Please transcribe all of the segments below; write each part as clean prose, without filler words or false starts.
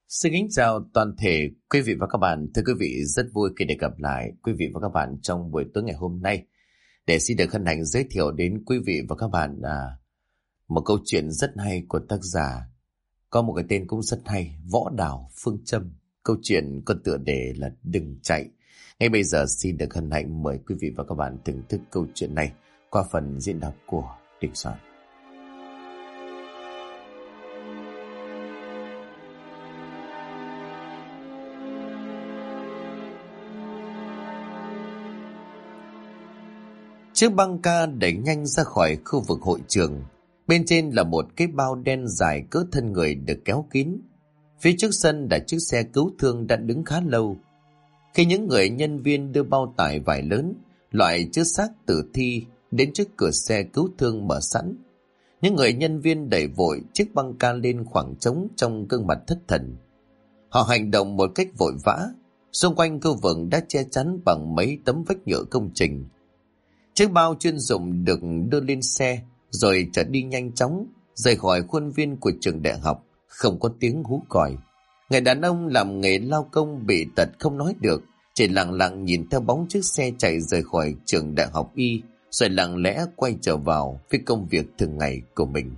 Xin kính chào toàn thể quý vị và các bạn. Thưa quý vị, rất vui khi được gặp lại quý vị và các bạn trong buổi tối ngày hôm nay để xin được hân hạnh giới thiệu đến quý vị và các bạn một câu chuyện rất hay của tác giả có một cái tên cũng rất hay, Võ Đào Phương Trâm. Câu chuyện có tựa đề là Đừng Chạy. Ngay bây giờ xin được hân hạnh mời quý vị và các bạn thưởng thức câu chuyện này qua phần diễn đọc của Đình Soạn. Chiếc băng ca đẩy nhanh ra khỏi khu vực hội trường. Bên trên là một cái bao đen dài cỡ thân người được kéo kín. Phía trước sân là chiếc xe cứu thương đã đứng khá lâu. Khi những người nhân viên đưa bao tải vải lớn, loại chứa xác tử thi đến trước cửa xe cứu thương mở sẵn, những người nhân viên đẩy vội chiếc băng ca lên khoảng trống trong gương mặt thất thần. Họ hành động một cách vội vã. Xung quanh khu vực đã che chắn bằng mấy tấm vách nhựa công trình. Chiếc bao chuyên dụng được đưa lên xe rồi chở đi nhanh chóng rời khỏi khuôn viên của trường đại học, không có tiếng hú còi. Người đàn ông làm nghề lao công bị tật không nói được, chỉ lặng lặng nhìn theo bóng chiếc xe chạy rời khỏi trường đại học Y, rồi lặng lẽ quay trở vào với công việc thường ngày của mình.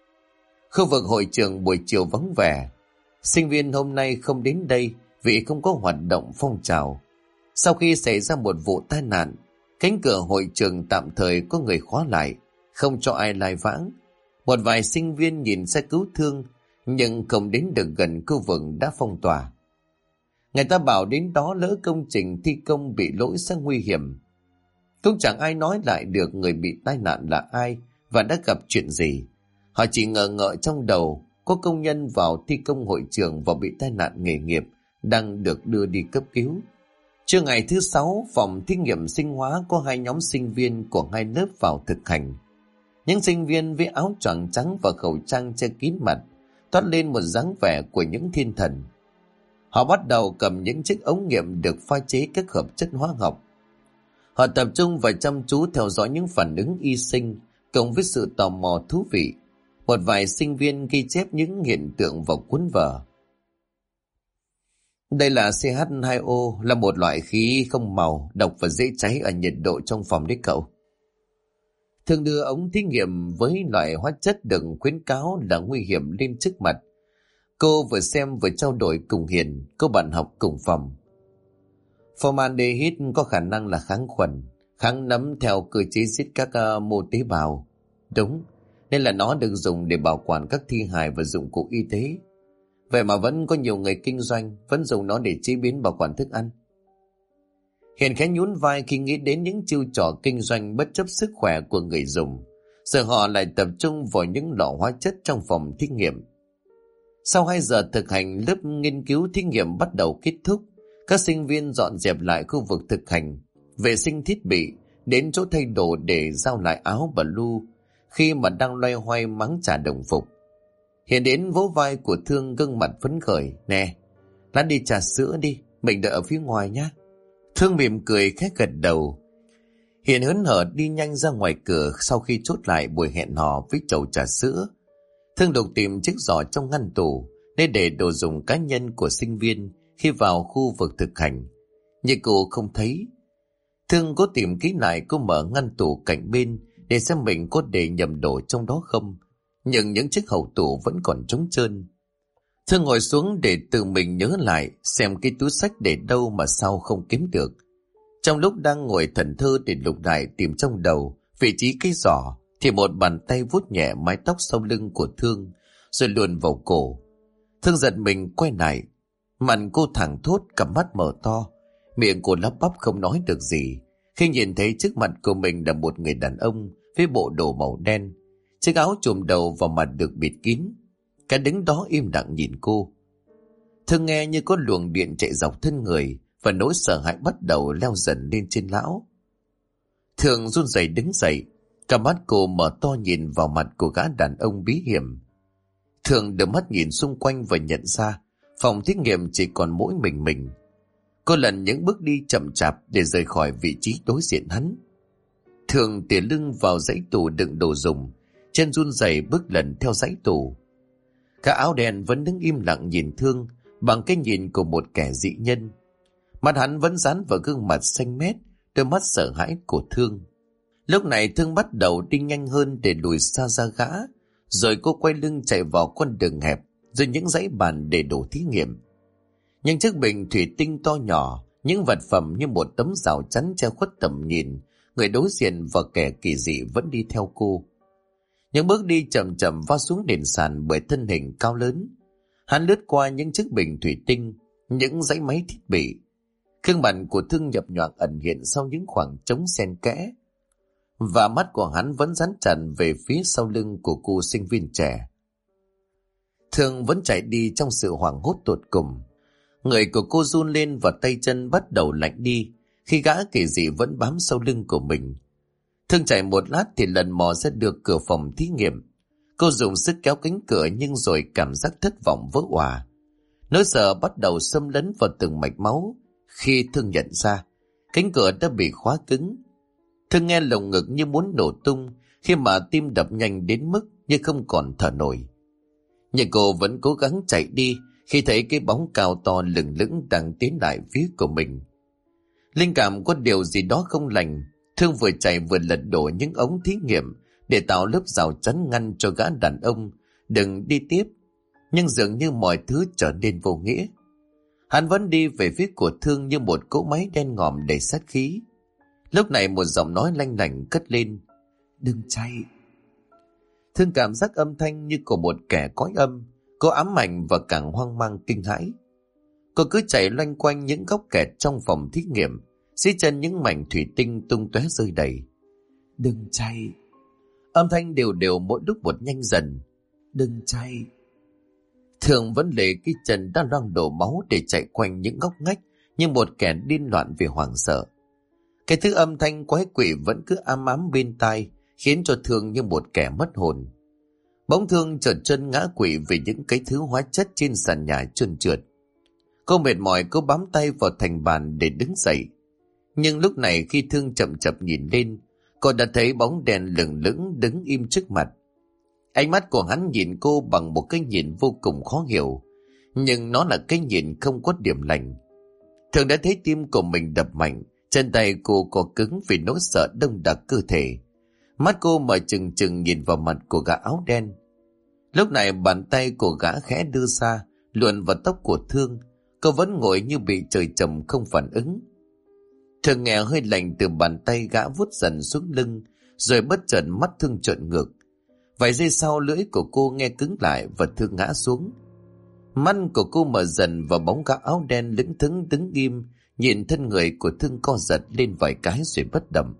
Khu vực hội trường buổi chiều vắng vẻ. Sinh viên hôm nay không đến đây vì không có hoạt động phong trào. Sau khi xảy ra một vụ tai nạn, cánh cửa hội trường tạm thời có người khóa lại, không cho ai lai vãng. Một vài sinh viên nhìn xe cứu thương, nhưng không đến được gần khu vực đã phong tỏa. Người ta bảo đến đó lỡ công trình thi công bị lỗi sẽ nguy hiểm. Cũng chẳng ai nói lại được người bị tai nạn là ai và đã gặp chuyện gì. Họ chỉ ngờ ngợ trong đầu có công nhân vào thi công hội trường và bị tai nạn nghề nghiệp đang được đưa đi cấp cứu. Trưa ngày thứ 6, phòng thí nghiệm sinh hóa có hai nhóm sinh viên của hai lớp vào thực hành. Những sinh viên với áo choàng trắng và khẩu trang che kín mặt, toát lên một dáng vẻ của những thiên thần. Họ bắt đầu cầm những chiếc ống nghiệm được pha chế các hợp chất hóa học. Họ tập trung và chăm chú theo dõi những phản ứng y sinh, cộng với sự tò mò thú vị. Một vài sinh viên ghi chép những hiện tượng vào cuốn vở. Đây là CH2O, là một loại khí không màu, độc và dễ cháy ở nhiệt độ trong phòng đấy cậu. Thường đưa ống thí nghiệm với loại hóa chất được khuyến cáo là nguy hiểm lên trước mặt. Cô vừa xem vừa trao đổi cùng Hiền, cô bạn học cùng phòng. Formaldehyde có khả năng là kháng khuẩn, kháng nấm theo cơ chế giết các mô tế bào. Đúng, nên là nó được dùng để bảo quản các thi hài và dụng cụ y tế. Vậy mà vẫn có nhiều người kinh doanh vẫn dùng nó để chế biến bảo quản thức ăn. Hiền khẽ nhún vai khi nghĩ đến những chiêu trò kinh doanh bất chấp sức khỏe của người dùng. Giờ họ lại tập trung vào những lọ hóa chất trong phòng thí nghiệm. Sau 2 giờ thực hành, lớp nghiên cứu thí nghiệm bắt đầu kết thúc. Các sinh viên dọn dẹp lại khu vực thực hành, vệ sinh thiết bị, đến chỗ thay đồ để giao lại áo blue khi mà đang loay hoay mắng trả đồng phục. Hiền đến vỗ vai của Thương, gương mặt phấn khởi. Nè, lát đi trà sữa đi, mình đợi ở phía ngoài nhé. Thương mỉm cười khẽ gật đầu. Hiền hớn hở đi nhanh ra ngoài cửa sau khi chốt lại buổi hẹn hò với chầu trà sữa. Thương đục tìm chiếc giỏ trong ngăn tủ để đồ dùng cá nhân của sinh viên khi vào khu vực thực hành. Nhưng cô không thấy. Thương cố tìm kỹ lại, cô mở ngăn tủ cạnh bên để xem mình có để nhầm đồ trong đó không. Nhưng những chiếc hậu tủ vẫn còn trống trơn. Thương ngồi xuống để tự mình nhớ lại xem cái túi xách để đâu mà sao không kiếm được. Trong lúc đang ngồi thẫn thơ để lục lại tìm trong đầu vị trí cái giỏ, thì một bàn tay vuốt nhẹ mái tóc sau lưng của Thương rồi luồn vào cổ. Thương giật mình quay lại, mặt cô thẳng thốt, cặp mắt mở to, miệng cô lắp bắp không nói được gì khi nhìn thấy trước mặt của mình là một người đàn ông với bộ đồ màu đen, chiếc áo trùm đầu và mặt được bịt kín. Cả đứng đó im lặng nhìn cô. Thương nghe như có luồng điện chạy dọc thân người và nỗi sợ hãi bắt đầu leo dần lên trên lão. Thương run rẩy đứng dậy, cả mắt cô mở to nhìn vào mặt của gã đàn ông bí hiểm. Thương đưa mắt nhìn xung quanh và nhận ra phòng thí nghiệm chỉ còn mỗi mình. Cô lần những bước đi chậm chạp để rời khỏi vị trí đối diện hắn. Thương tỉa lưng vào dãy tủ đựng đồ dùng, chân run rẩy bước lần theo dãy tủ. Cả áo đen vẫn đứng im lặng nhìn Thương, bằng cái nhìn của một kẻ dị nhân. Mặt hắn vẫn dán vào gương mặt xanh mét, đôi mắt sợ hãi của Thương. Lúc này Thương bắt đầu đi nhanh hơn để lùi xa ra gã, rồi cô quay lưng chạy vào con đường hẹp, rồi những dãy bàn để đổ thí nghiệm. Những chiếc bình thủy tinh to nhỏ, những vật phẩm như một tấm rào chắn che khuất tầm nhìn. Người đối diện và kẻ kỳ dị vẫn đi theo cô. Những bước đi chậm chậm va xuống nền sàn bởi thân hình cao lớn. Hắn lướt qua những chiếc bình thủy tinh, những dãy máy thiết bị. Gương mặt của Thương nhập nhoạng ẩn hiện sau những khoảng trống xen kẽ, và mắt của hắn vẫn dán chặt về phía sau lưng của cô sinh viên trẻ. Thương vẫn chạy đi trong sự hoảng hốt tột cùng. Người của cô run lên và tay chân bắt đầu lạnh đi khi gã kỳ dị vẫn bám sau lưng của mình. Thương chạy một lát thì lần mò ra được cửa phòng thí nghiệm. Cô dùng sức kéo cánh cửa nhưng rồi cảm giác thất vọng vỡ òa. Nỗi sợ bắt đầu xâm lấn vào từng mạch máu khi Thương nhận ra cánh cửa đã bị khóa cứng. Thương nghe lồng ngực như muốn nổ tung khi mà tim đập nhanh đến mức như không còn thở nổi. Nhưng cô vẫn cố gắng chạy đi khi thấy cái bóng cao to lừng lững đang tiến lại phía của mình. Linh cảm có điều gì đó không lành. Thương vừa chạy vừa lật đổ những ống thí nghiệm để tạo lớp rào chắn ngăn cho gã đàn ông đừng đi tiếp. Nhưng dường như mọi thứ trở nên vô nghĩa. Hắn vẫn đi về phía của Thương như một cỗ máy đen ngòm đầy sát khí. Lúc này một giọng nói lanh lảnh cất lên: "Đừng chạy." Thương cảm giác âm thanh như của một kẻ cõi âm. Cô ám ảnh và càng hoang mang kinh hãi. Cô cứ chạy loanh quanh những góc kẹt trong phòng thí nghiệm, dưới chân những mảnh thủy tinh tung tóe rơi đầy. "Đừng chạy." Âm thanh đều đều mỗi lúc một nhanh dần. "Đừng chạy." Thương vẫn lệ cái chân đang loang đổ máu để chạy quanh những ngóc ngách như một kẻ điên loạn vì hoảng sợ. Cái thứ âm thanh quái quỷ vẫn cứ ám ám bên tai, khiến cho Thương như một kẻ mất hồn. Bỗng Thương trượt chân ngã quỵ vì những cái thứ hóa chất trên sàn nhà trơn trượt. Cô mệt mỏi, cô bám tay vào thành bàn để đứng dậy. Nhưng lúc này khi Thương chậm chậm nhìn lên, cô đã thấy bóng đèn lừng lững đứng im trước mặt. Ánh mắt của hắn nhìn cô bằng một cái nhìn vô cùng khó hiểu, nhưng nó là cái nhìn không có điểm lành. Thương đã thấy tim của mình đập mạnh, chân tay cô có cứng vì nỗi sợ đông đặc cơ thể. Mắt cô mở trừng trừng nhìn vào mặt của gã áo đen. Lúc này bàn tay của gã khẽ đưa ra, luồn vào tóc của Thương. Cô vẫn ngồi như bị trời trầm không phản ứng. Thương nghe hơi lạnh từ bàn tay gã vuốt dần xuống lưng, rồi bất chợt mắt Thương trợn ngược. Vài giây sau lưỡi của cô nghe cứng lại và Thương ngã xuống. Mắt của cô mở dần và bóng gã áo đen lững thững đứng im, nhìn thân người của Thương co giật lên vài cái rồi bất động.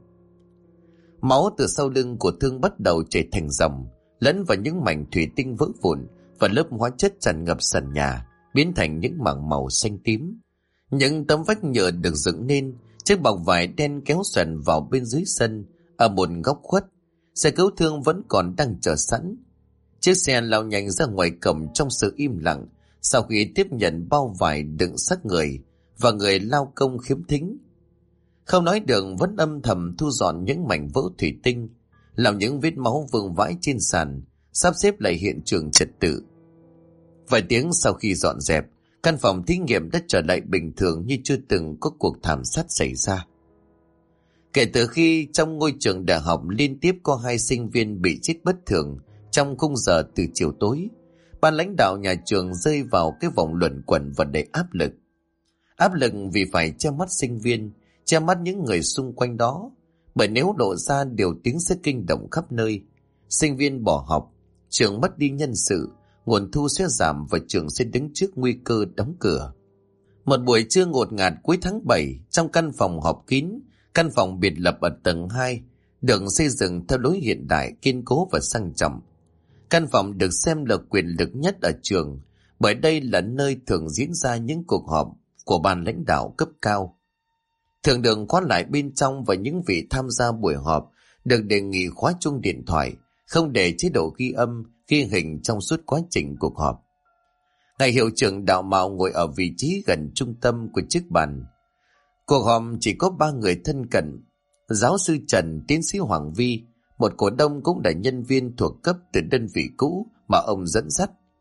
Máu từ sau lưng của Thương bắt đầu chảy thành dòng, lẫn vào những mảnh thủy tinh vỡ vụn và lớp hóa chất tràn ngập sàn nhà, biến thành những mảng màu xanh tím. Những tấm vách nhựa được dựng nên, chiếc bọc vải đen kéo xoèn vào bên dưới sân. Ở một góc khuất, xe cứu thương vẫn còn đang chờ sẵn. Chiếc xe lao nhanh ra ngoài cổng trong sự im lặng sau khi tiếp nhận bao vải đựng xác người và người lao công khiếm thính. Không nói được vẫn âm thầm thu dọn những mảnh vỡ thủy tinh, làm những vết máu vương vãi trên sàn, sắp xếp lại hiện trường trật tự. Vài tiếng sau khi dọn dẹp, căn phòng thí nghiệm đã trở lại bình thường như chưa từng có cuộc thảm sát xảy ra. Kể từ khi trong ngôi trường đại học liên tiếp có 2 sinh viên bị chết bất thường trong khung giờ từ chiều tối, ban lãnh đạo nhà trường rơi vào cái vòng luẩn quẩn và đầy áp lực. Áp lực vì phải che mắt sinh viên, che mắt những người xung quanh đó, bởi nếu lộ ra điều tiếng sẽ kinh động khắp nơi. Sinh viên bỏ học, trường mất đi nhân sự, nguồn thu sẽ giảm và trường sẽ đứng trước nguy cơ đóng cửa. Một buổi trưa ngột ngạt cuối tháng 7, trong căn phòng họp kín, căn phòng biệt lập ở tầng 2, được xây dựng theo lối hiện đại, kiên cố và sang trọng. Căn phòng được xem là quyền lực nhất ở trường, bởi đây là nơi thường diễn ra những cuộc họp của ban lãnh đạo cấp cao. Thường được khóa lại bên trong và những vị tham gia buổi họp được đề nghị khóa chuông điện thoại, không để chế độ ghi âm, ghi hình trong suốt quá trình cuộc họp. Ngài hiệu trưởng đạo mạo ngồi ở vị trí gần trung tâm của chiếc bàn. Cuộc họp chỉ có 3 người thân cận: giáo sư Trần, tiến sĩ Hoàng Vi, một cổ đông cũng là nhân viên thuộc cấp từ đơn vị cũ mà ông dẫn dắt.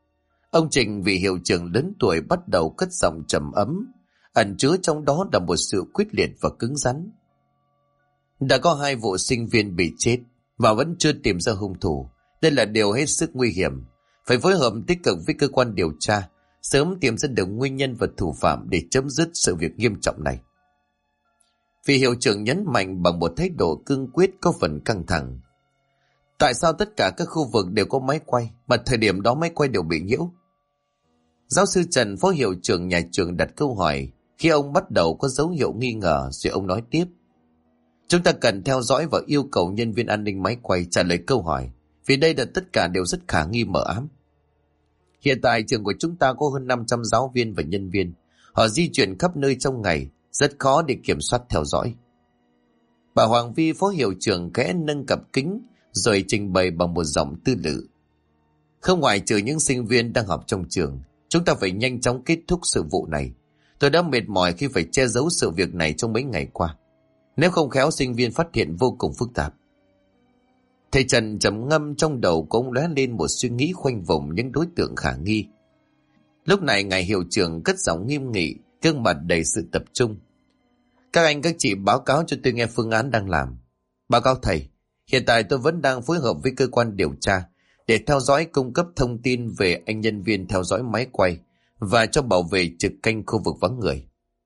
Ông Trình vị hiệu trưởng lớn tuổi bắt đầu cất giọng trầm ấm, ẩn chứa trong đó là một sự quyết liệt và cứng rắn. Đã có 2 vụ sinh viên bị chết và vẫn chưa tìm ra hung thủ. Đây là điều hết sức nguy hiểm. Phải phối hợp tích cực với cơ quan điều tra, sớm tìm ra được nguyên nhân và thủ phạm để chấm dứt sự việc nghiêm trọng này. Vị hiệu trưởng nhấn mạnh bằng một thái độ cương quyết có phần căng thẳng. Tại sao tất cả các khu vực đều có máy quay, mà thời điểm đó máy quay đều bị nhiễu? Giáo sư Trần, phó hiệu trưởng nhà trường, đặt câu hỏi khi ông bắt đầu có dấu hiệu nghi ngờ, rồi ông nói tiếp. Chúng ta cần theo dõi và yêu cầu nhân viên an ninh máy quay trả lời câu hỏi, vì đây là tất cả đều rất khả nghi mờ ám. Hiện tại trường của chúng ta có hơn 500 giáo viên và nhân viên. Họ di chuyển khắp nơi trong ngày, rất khó để kiểm soát theo dõi. Bà Hoàng Vi, phó hiệu trưởng, khẽ nâng cặp kính rồi trình bày bằng một giọng tư lự. Không ngoại trừ những sinh viên đang học trong trường, chúng ta phải nhanh chóng kết thúc sự vụ này. Tôi đã mệt mỏi khi phải che giấu sự việc này trong mấy ngày qua. Nếu không khéo sinh viên phát hiện vô cùng phức tạp. Thầy Trần trầm ngâm, trong đầu cũng lóe lên một suy nghĩ khoanh vùng những đối tượng khả nghi. Lúc này ngài hiệu trưởng cất giọng nghiêm nghị, gương mặt đầy sự tập trung. Các anh các chị báo cáo cho tôi nghe phương án đang làm. Báo cáo thầy, hiện tại tôi vẫn đang phối hợp với cơ quan điều tra để theo dõi, cung cấp thông tin về anh nhân viên theo dõi máy quay và cho bảo vệ trực canh khu vực vắng người.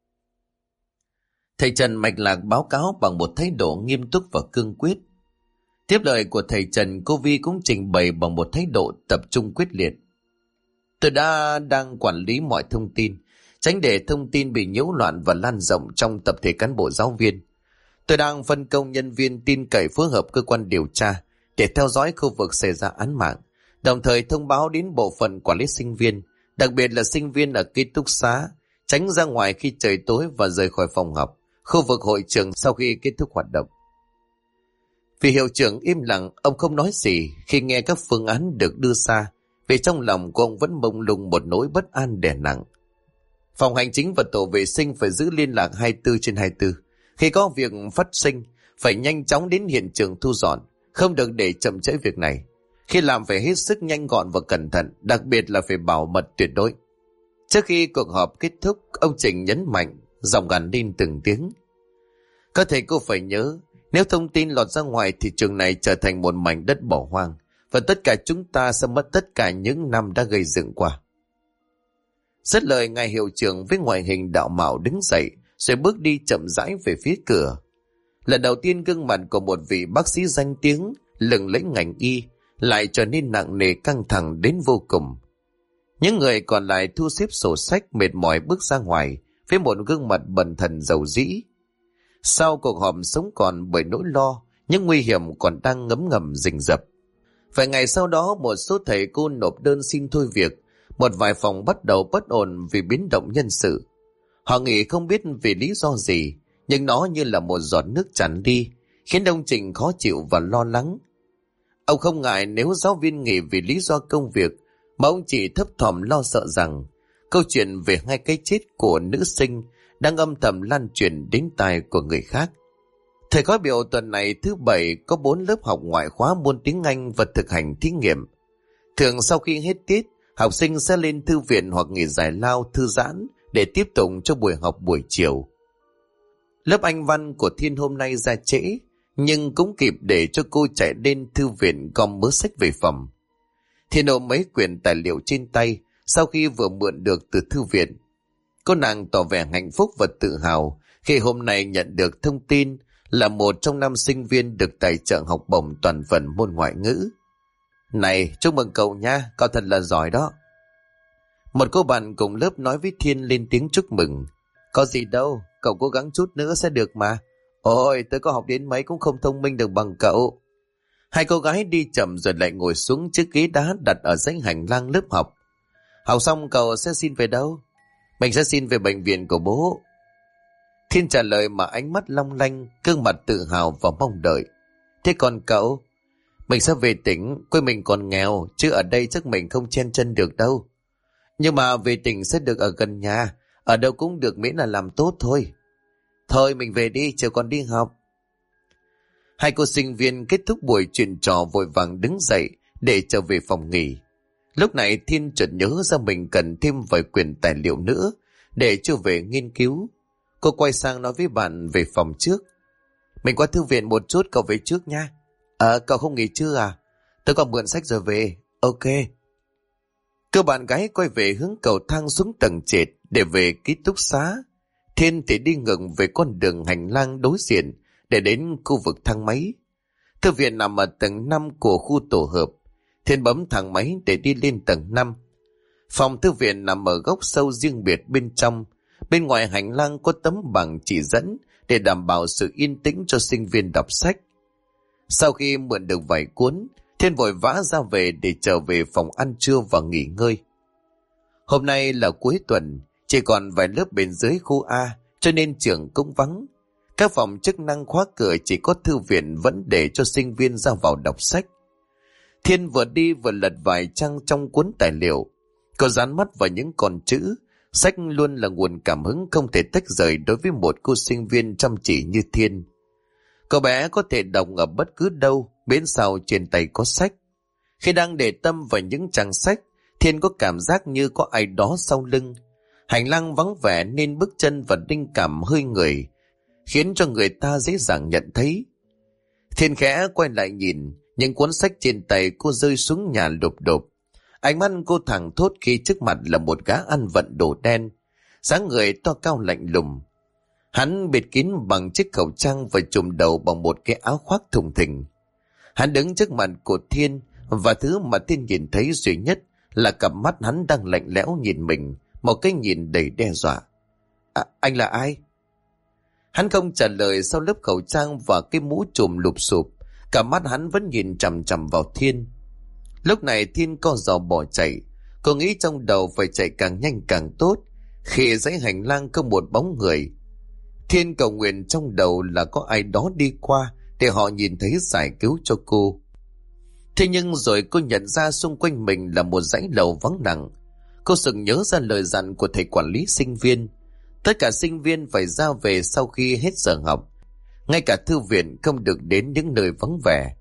Thầy Trần mạch lạc báo cáo bằng một thái độ nghiêm túc và cương quyết. Tiếp lời của thầy Trần, cô Vi cũng trình bày bằng một thái độ tập trung quyết liệt. Tôi đang quản lý mọi thông tin, tránh để thông tin bị nhiễu loạn và lan rộng trong tập thể cán bộ giáo viên. Tôi đang phân công nhân viên tin cậy phối hợp cơ quan điều tra để theo dõi khu vực xảy ra án mạng, đồng thời thông báo đến bộ phận quản lý sinh viên, đặc biệt là sinh viên ở ký túc xá, tránh ra ngoài khi trời tối và rời khỏi phòng học, khu vực hội trường sau khi kết thúc hoạt động. Vị hiệu trưởng im lặng, ông không nói gì khi nghe các phương án được đưa ra, vì trong lòng của ông vẫn mông lung một nỗi bất an đè nặng. Phòng hành chính và tổ vệ sinh phải giữ liên lạc 24/24. Khi có việc phát sinh, phải nhanh chóng đến hiện trường thu dọn, không được để chậm trễ việc này. Khi làm phải hết sức nhanh gọn và cẩn thận, đặc biệt là phải bảo mật tuyệt đối. Trước khi cuộc họp kết thúc, ông Trình nhấn mạnh, giọng gằn lên từng tiếng. Các thầy cô phải nhớ, nếu thông tin lọt ra ngoài thì trường này trở thành một mảnh đất bỏ hoang, và tất cả chúng ta sẽ mất tất cả những năm đã gây dựng qua. Dứt lời, ngài hiệu trưởng với ngoại hình đạo mạo đứng dậy, rồi bước đi chậm rãi về phía cửa. Lần đầu tiên gương mặt của một vị bác sĩ danh tiếng, lừng lẫy ngành y, lại trở nên nặng nề căng thẳng đến vô cùng. Những người còn lại thu xếp sổ sách mệt mỏi bước ra ngoài, với một gương mặt bần thần rầu rĩ. Sau cuộc họp sống còn bởi nỗi lo, những nguy hiểm còn đang ngấm ngầm rình rập. Vài ngày sau đó, một số thầy cô nộp đơn xin thôi việc, một vài phòng bắt đầu bất ổn vì biến động nhân sự. Họ nghỉ không biết vì lý do gì, nhưng nó như là một giọt nước tràn đi, khiến ông Trình khó chịu và lo lắng. Ông không ngại nếu giáo viên nghỉ vì lý do công việc, mà ông chỉ thấp thỏm lo sợ rằng câu chuyện về 2 cái chết của nữ sinh đang âm thầm lan truyền đến tai của người khác. Thầy khóa biểu tuần này thứ 7 có 4 lớp học ngoại khóa môn tiếng Anh và thực hành thí nghiệm. Thường sau khi hết tiết, học sinh sẽ lên thư viện hoặc nghỉ giải lao thư giãn để tiếp tục cho buổi học buổi chiều. Lớp Anh văn của Thiên hôm nay ra trễ, nhưng cũng kịp để cho cô chạy lên thư viện gom mớ sách về phòng. Thiên ôm mấy quyển tài liệu trên tay sau khi vừa mượn được từ thư viện. Cô nàng tỏ vẻ hạnh phúc và tự hào khi hôm nay nhận được thông tin là một trong 5 sinh viên được tài trợ học bổng toàn phần môn ngoại ngữ. Này, chúc mừng cậu nha, cậu thật là giỏi đó. Một cô bạn cùng lớp nói với Thiên lên tiếng chúc mừng. Có gì đâu, cậu cố gắng chút nữa sẽ được mà. Ôi, tôi có học đến mấy cũng không thông minh được bằng cậu. 2 cô gái đi chậm rồi lại ngồi xuống chiếc ghế đá đặt ở dãy hành lang lớp học. Học xong cậu sẽ xin về đâu? Mình sẽ xin về bệnh viện của bố. Thiên trả lời mà ánh mắt long lanh, gương mặt tự hào và mong đợi. Thế còn cậu? Mình sẽ về tỉnh, quê mình còn nghèo, chứ ở đây chắc mình không chen chân được đâu. Nhưng mà về tỉnh sẽ được ở gần nhà, ở đâu cũng được miễn là làm tốt thôi. Thôi mình về đi, chiều còn đi học. 2 cô sinh viên kết thúc buổi chuyện trò vội vàng đứng dậy để trở về phòng nghỉ. Lúc này Thiên chợt nhớ ra mình cần thêm vài quyển tài liệu nữa để chưa về nghiên cứu. Cô quay sang nói với bạn về phòng trước. Mình qua thư viện một chút, cậu về trước nha. Cậu không nghỉ chưa à? Tôi còn mượn sách rồi về. Ok. Cô bạn gái quay về hướng cầu thang xuống tầng trệt để về ký túc xá. Thiên thì đi ngược về con đường hành lang đối diện để đến khu vực thang máy. Thư viện nằm ở tầng 5 của khu tổ hợp. Thiên bấm thang máy để đi lên tầng 5. Phòng thư viện nằm ở góc sâu riêng biệt bên trong. Bên ngoài hành lang có tấm bảng chỉ dẫn để đảm bảo sự yên tĩnh cho sinh viên đọc sách. Sau khi mượn được vài cuốn, Thiên vội vã ra về để trở về phòng ăn trưa và nghỉ ngơi. Hôm nay là cuối tuần, chỉ còn vài lớp bên dưới khu A, cho nên trường cũng vắng. Các phòng chức năng khóa cửa, chỉ có thư viện vẫn để cho sinh viên ra vào đọc sách. Thiên vừa đi vừa lật vài trang trong cuốn tài liệu. Cô dán mắt vào những con chữ. Sách luôn là nguồn cảm hứng không thể tách rời đối với một cô sinh viên chăm chỉ như Thiên. Cậu bé có thể đọc ở bất cứ đâu, miễn sao trên tay có sách. Khi đang để tâm vào những trang sách, Thiên có cảm giác như có ai đó sau lưng. Hành lang vắng vẻ nên bước chân và linh cảm hơi người, khiến cho người ta dễ dàng nhận thấy. Thiên khẽ quay lại nhìn, những cuốn sách trên tay cô rơi xuống nhà lụp đột. Ánh mắt cô thẳng thốt khi trước mặt là một gã ăn vận đồ đen, dáng người to cao lạnh lùng. Hắn bịt kín bằng chiếc khẩu trang và trùm đầu bằng một cái áo khoác thùng thình. Hắn đứng trước mặt của Thiên, và thứ mà Thiên nhìn thấy duy nhất là cặp mắt hắn đang lạnh lẽo nhìn mình, một cái nhìn đầy đe dọa. Anh là ai? Hắn không trả lời sau lớp khẩu trang và cái mũ trùm lụp xụp. Cả mắt hắn vẫn nhìn chằm chằm vào Thiên. Lúc này Thiên co giò bỏ chạy. Cô nghĩ trong đầu phải chạy càng nhanh càng tốt. Khi dãy hành lang có một bóng người, Thiên cầu nguyện trong đầu là có ai đó đi qua để họ nhìn thấy giải cứu cho cô. Thế nhưng rồi cô nhận ra xung quanh mình là một dãy lầu vắng lặng. Cô sực nhớ ra lời dặn của thầy quản lý sinh viên. Tất cả sinh viên phải ra về sau khi hết giờ học. Ngay cả thư viện không được đến những nơi vắng vẻ.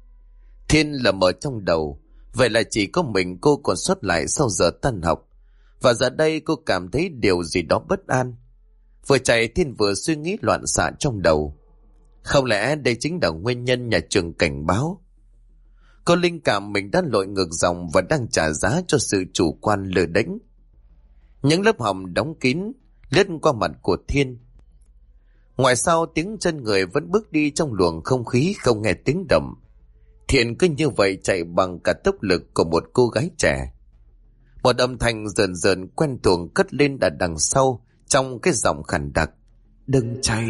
Thiên lầm ở trong đầu. Vậy là chỉ có mình cô còn sót lại sau giờ tan học. Và giờ đây cô cảm thấy điều gì đó bất an. Vừa chạy Thiên vừa suy nghĩ loạn xạ trong đầu. Không lẽ đây chính là nguyên nhân nhà trường cảnh báo? Cô linh cảm mình đã lội ngược dòng và đang trả giá cho sự chủ quan lơ đễnh. Những lớp học đóng kín lướt qua mặt của Thiên. Ngoài sau tiếng chân người vẫn bước đi trong luồng không khí không nghe tiếng động. Thiên cứ như vậy chạy bằng cả tốc lực của một cô gái trẻ. Một âm thanh dần dần quen thuộc cất lên ở đằng sau trong cái giọng khàn đặc. Đừng chạy.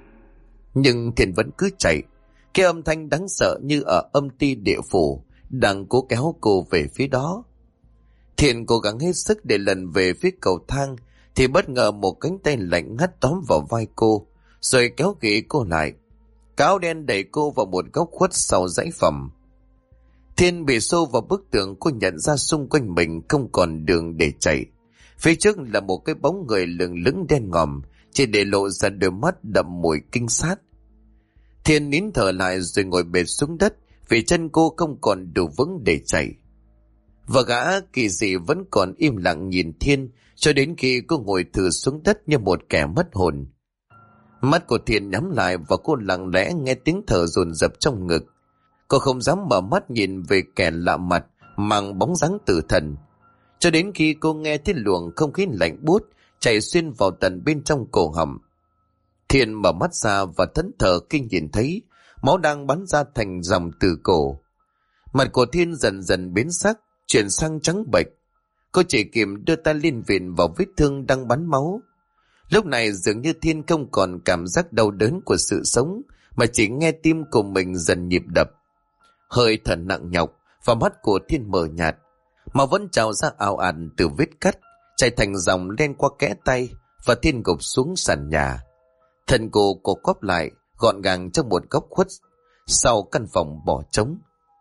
Nhưng Thiên vẫn cứ chạy. Cái âm thanh đáng sợ như ở âm ty địa phủ đang cố kéo cô về phía đó. Thiên cố gắng hết sức để lần về phía cầu thang thì bất ngờ một cánh tay lạnh ngắt tóm vào vai cô rồi kéo ghì cô lại. Cáo đen đẩy cô vào một góc khuất sau dãy phẩm. Thiên bị xô vào bức tường. Cô nhận ra xung quanh mình không còn đường để chạy. Phía trước là một cái bóng người lừng lững đen ngòm, chỉ để lộ ra đôi mắt đậm mùi kinh sát. Thiên nín thở lại rồi ngồi bệt xuống đất vì chân cô không còn đủ vững để chạy. Và gã kỳ dị vẫn còn im lặng nhìn Thiên cho đến khi cô ngồi thử xuống đất như một kẻ mất hồn. Mắt của Thiên nhắm lại và cô lặng lẽ nghe tiếng thở dồn dập trong ngực. Cô không dám mở mắt nhìn về kẻ lạ mặt mang bóng dáng tử thần, cho đến khi cô nghe thấy luồng không khí lạnh buốt chạy xuyên vào tận bên trong cổ họng. Thiên mở mắt ra và thẫn thờ khi nhìn thấy máu đang bắn ra thành dòng từ cổ. Mặt của Thiên dần dần biến sắc, chuyển sang trắng bệch. Cô chỉ kịp đưa tay lên vịn vào vết thương đang bắn máu. Lúc này dường như Thiên không còn cảm giác đau đớn của sự sống, mà chỉ nghe tim của mình dần nhịp đập. Hơi thở nặng nhọc và mắt của Thiên mờ nhạt, mà vẫn trào ra ào ạt từ vết cắt, chảy thành dòng len qua kẽ tay, và Thiên gục xuống sàn nhà. Thân cô quắp lại gọn gàng trong một góc khuất sau căn phòng bỏ trống.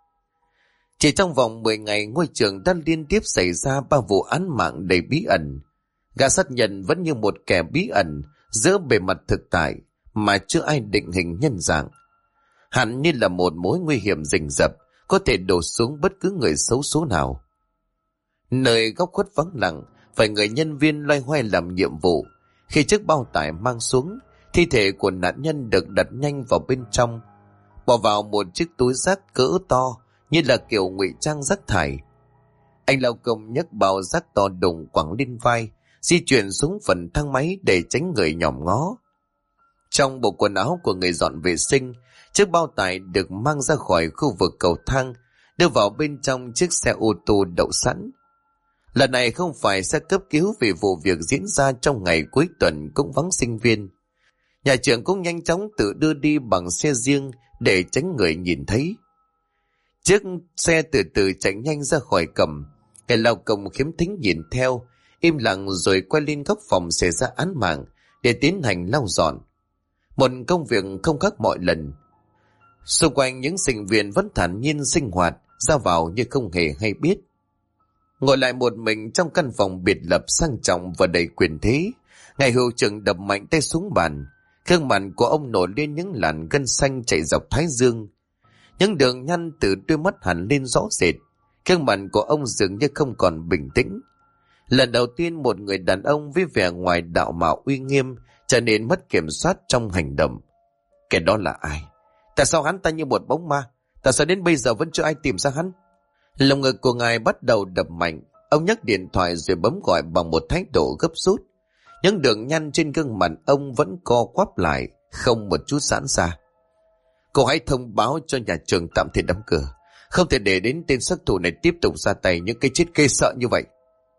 Chỉ trong vòng 10 ngày, ngôi trường đã liên tiếp xảy ra 3 vụ án mạng đầy bí ẩn. Gã sát nhân vẫn như một kẻ bí ẩn giữa bề mặt thực tại mà chưa ai định hình nhân dạng. Hẳn như là một mối nguy hiểm rình rập có thể đổ xuống bất cứ người xấu số nào. Nơi góc khuất vắng lặng, vài người nhân viên loay hoay làm nhiệm vụ. Khi chiếc bao tải mang xuống, thi thể của nạn nhân được đặt nhanh vào bên trong, bỏ vào một chiếc túi rác cỡ to như là kiểu ngụy trang rác thải. Anh lao công nhấc bao rác to đùng quẳng lên vai, di chuyển xuống phần thang máy để tránh người nhòm ngó. Trong bộ quần áo của người dọn vệ sinh, chiếc bao tải được mang ra khỏi khu vực cầu thang, đưa vào bên trong chiếc xe ô tô đậu sẵn. Lần này không phải xe cấp cứu vì vụ việc diễn ra trong ngày cuối tuần cũng vắng sinh viên. Nhà trường cũng nhanh chóng tự đưa đi bằng xe riêng để tránh người nhìn thấy. Chiếc xe từ từ chạy nhanh ra khỏi cổng. Người lao công khiếm thính nhìn theo, im lặng rồi quay lên góc phòng xảy ra án mạng để tiến hành lau dọn. Một công việc không khác mọi lần. Xung quanh những sinh viên vẫn thản nhiên sinh hoạt, ra vào như không hề hay biết. Ngồi lại một mình trong căn phòng biệt lập sang trọng và đầy quyền thế, ngài hiệu trưởng đập mạnh tay xuống bàn. Gương mặt của ông nổi lên những làn gân xanh chạy dọc thái dương. Những đường nhăn từ đôi mắt hẳn lên rõ rệt. Gương mặt của ông dường như không còn bình tĩnh. Lần đầu tiên một người đàn ông với vẻ ngoài đạo mạo uy nghiêm trở nên mất kiểm soát trong hành động. Kẻ đó là ai? Tại sao hắn ta như một bóng ma? Tại sao đến bây giờ vẫn chưa ai tìm ra hắn? Lòng ngực của ngài bắt đầu đập mạnh. Ông nhấc điện thoại rồi bấm gọi bằng một thái độ gấp rút. Những đường nhăn trên gương mặt ông vẫn co quắp lại, không một chút giãn ra. Cô hãy thông báo cho nhà trường tạm thời đóng cửa. Không thể để đến tên sát thủ này tiếp tục ra tay những cái chết ghê sợ như vậy.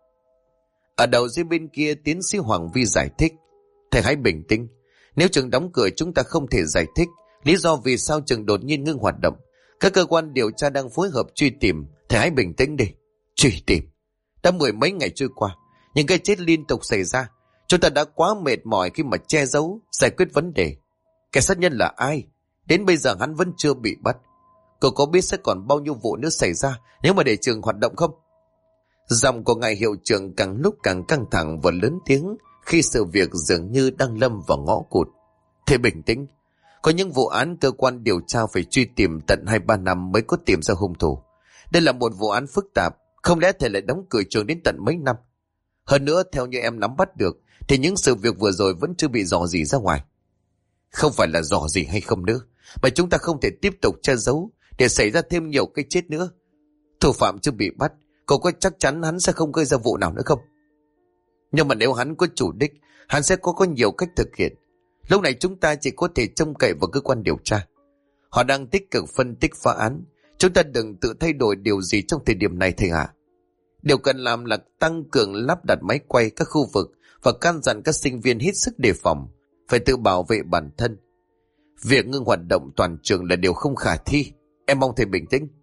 Ở đầu dưới bên kia, tiến sĩ Hoàng Vi giải thích. Thầy hãy bình tĩnh. Nếu trường đóng cửa chúng ta không thể giải thích lý do vì sao trường đột nhiên ngưng hoạt động. Các cơ quan điều tra đang phối hợp truy tìm. Thầy hãy bình tĩnh đi. Truy tìm? Đã 10 mấy ngày trôi qua, những cái chết liên tục xảy ra. Chúng ta đã quá mệt mỏi khi mà che giấu, giải quyết vấn đề. Kẻ sát nhân là ai? Đến bây giờ hắn vẫn chưa bị bắt. Cậu có biết sẽ còn bao nhiêu vụ nữa xảy ra nếu mà để trường hoạt động không? Giọng của ngài hiệu trưởng càng lúc càng căng thẳng và lớn tiếng khi sự việc dường như đang lâm vào ngõ cụt. Thầy bình tĩnh. Có những vụ án cơ quan điều tra phải truy tìm tận 2-3 năm mới có tìm ra hung thủ. Đây là một vụ án phức tạp. Không lẽ thầy lại đóng cửa trường đến tận mấy năm? Hơn nữa, theo như em nắm bắt được, thì những sự việc vừa rồi vẫn chưa bị dò dỉ ra ngoài. Không phải là dò dỉ hay không nữa, mà chúng ta không thể tiếp tục che giấu để xảy ra thêm nhiều cái chết nữa. Thủ phạm chưa bị bắt, cậu có chắc chắn hắn sẽ không gây ra vụ nào nữa không? Nhưng mà nếu hắn có chủ đích, hắn sẽ có nhiều cách thực hiện. Lúc này chúng ta chỉ có thể trông cậy vào cơ quan điều tra. Họ đang tích cực phân tích phá án. Chúng ta đừng tự thay đổi điều gì trong thời điểm này thầy ạ. Điều cần làm là tăng cường lắp đặt máy quay các khu vực và căn dặn các sinh viên hết sức đề phòng, phải tự bảo vệ bản thân. Việc ngưng hoạt động toàn trường là điều không khả thi. Em mong thầy bình tĩnh.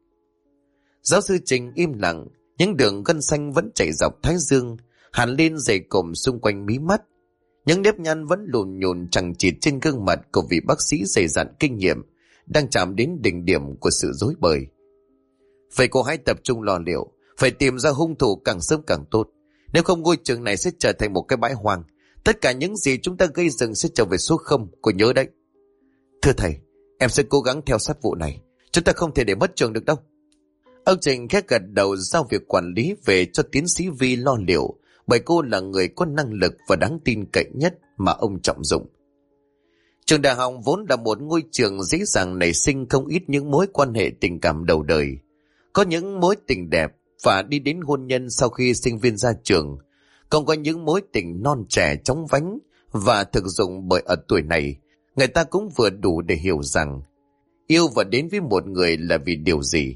Giáo sư Trình im lặng, những đường gân xanh vẫn chảy dọc thái dương, hẳn lên dày cộm xung quanh mí mắt. Những nếp nhăn vẫn lùn nhùn chằng chịt trên gương mặt của vị bác sĩ dày dặn kinh nghiệm, đang chạm đến đỉnh điểm của sự rối bời. Vậy cô hãy tập trung lo liệu, phải tìm ra hung thủ càng sớm càng tốt. Nếu không ngôi trường này sẽ trở thành một cái bãi hoang. Tất cả những gì chúng ta gây dựng sẽ trở về số 0, cô nhớ đấy. Thưa thầy, em sẽ cố gắng theo sát vụ này. Chúng ta không thể để mất trường được đâu. Ông Trình khẽ gật đầu giao việc quản lý về cho tiến sĩ Vi lo liệu, bởi cô là người có năng lực và đáng tin cậy nhất mà ông trọng dụng. Trường đại học vốn là một ngôi trường dễ dàng nảy sinh không ít những mối quan hệ tình cảm đầu đời. Có những mối tình đẹp và đi đến hôn nhân sau khi sinh viên ra trường. Còn có những mối tình non trẻ chóng vánh và thực dụng, bởi ở tuổi này, người ta cũng vừa đủ để hiểu rằng yêu và đến với một người là vì điều gì.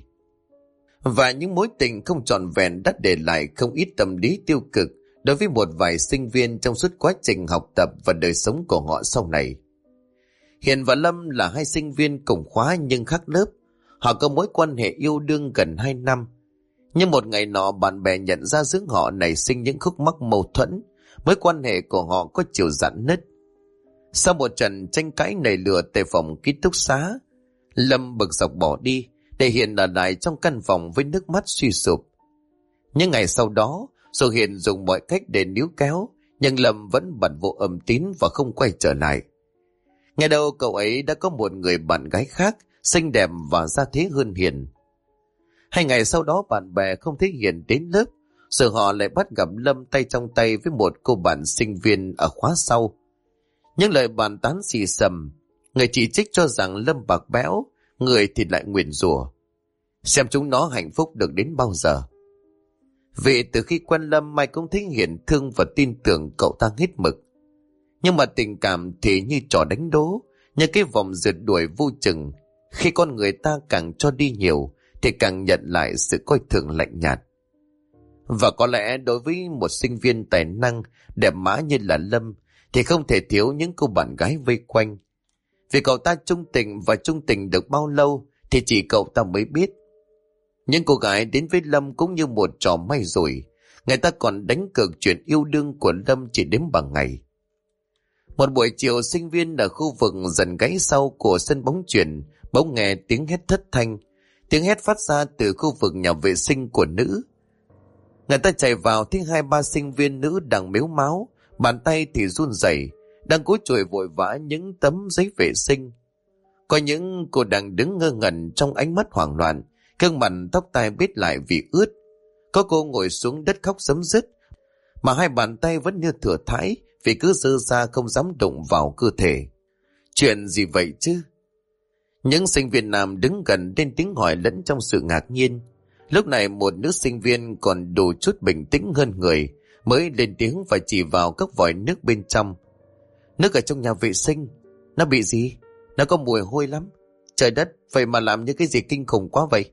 Và những mối tình không trọn vẹn đã để lại không ít tâm lý tiêu cực đối với một vài sinh viên trong suốt quá trình học tập và đời sống của họ sau này. Hiền và Lâm là hai sinh viên cùng khóa nhưng khác lớp. Họ có mối quan hệ yêu đương gần 2 năm. Nhưng một ngày nọ, bạn bè nhận ra giữa họ nảy sinh những khúc mắc mâu thuẫn. Mối quan hệ của họ có chiều rạn nứt. Sau một trận tranh cãi nảy lửa tại phòng ký túc xá, Lâm bực dọc bỏ đi, để Hiền ở lại trong căn phòng với nước mắt suy sụp. Những ngày sau đó, dù Hiền dùng mọi cách để níu kéo, nhưng Lâm vẫn bật vô âm tín và không quay trở lại. Nghe đâu cậu ấy đã có một người bạn gái khác, xinh đẹp và gia thế hơn Hiền. 2 ngày sau đó, bạn bè không thấy Hiền đến lớp. Rồi họ lại bắt gặp Lâm tay trong tay với một cô bạn sinh viên ở khóa sau. Những lời bàn tán xì xầm, người chỉ trích cho rằng Lâm bạc bẽo, người thì lại nguyền rủa. Xem chúng nó hạnh phúc được đến bao giờ. Vì từ khi quen Lâm, Mai cũng thấy hiền thương và tin tưởng cậu ta hết mực. Nhưng mà tình cảm thì như trò đánh đố, như cái vòng rượt đuổi vô chừng. Khi con người ta càng cho đi nhiều thì càng nhận lại sự coi thường lạnh nhạt. Và có lẽ đối với một sinh viên tài năng, đẹp mã như là Lâm thì không thể thiếu những cô bạn gái vây quanh. Vì cậu ta trung tình, và trung tình được bao lâu thì chỉ cậu ta mới biết. Những cô gái đến với Lâm cũng như một trò may rủi. Người ta còn đánh cược chuyện yêu đương của Lâm chỉ đếm bằng ngày. Một buổi chiều, sinh viên ở khu vực dần gáy sau của sân bóng chuyền bỗng nghe tiếng hét thất thanh. Tiếng hét phát ra từ khu vực nhà vệ sinh của nữ. Người ta chạy vào thấy 2-3 sinh viên nữ đang mếu máo, bàn tay thì run rẩy, đang cúi chùi vội vã những tấm giấy vệ sinh. Có những cô đang đứng ngơ ngẩn trong ánh mắt hoảng loạn, gương mặt tóc tai bết lại vì ướt. Có cô ngồi xuống đất khóc sấm dứt, mà 2 bàn tay vẫn như thừa thãi vì cứ giơ ra không dám đụng vào cơ thể. Chuyện gì vậy chứ? Những sinh viên nam đứng gần lên tiếng hỏi lẫn trong sự ngạc nhiên. Lúc này một nữ sinh viên còn đủ chút bình tĩnh hơn người mới lên tiếng và chỉ vào các vòi nước bên trong. Nước ở trong nhà vệ sinh. Nó bị gì? Nó có mùi hôi lắm. Trời đất, vậy mà làm những cái gì kinh khủng quá vậy?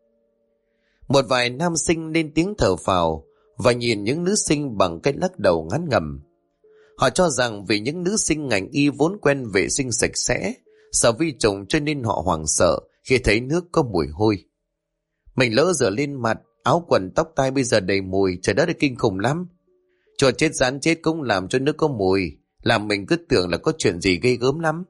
Một vài nam sinh lên tiếng thở phào và nhìn những nữ sinh bằng cái lắc đầu ngán ngẩm. Họ cho rằng vì những nữ sinh ngành y vốn quen vệ sinh sạch sẽ, sợ vi trùng cho nên họ hoảng sợ khi thấy nước có mùi hôi. Mình lỡ rửa lên mặt, áo quần tóc tai bây giờ đầy mùi, trời đất, kinh khủng lắm. Chuột chết rắn chết cũng làm cho nước có mùi, làm mình cứ tưởng là có chuyện gì ghê gớm lắm.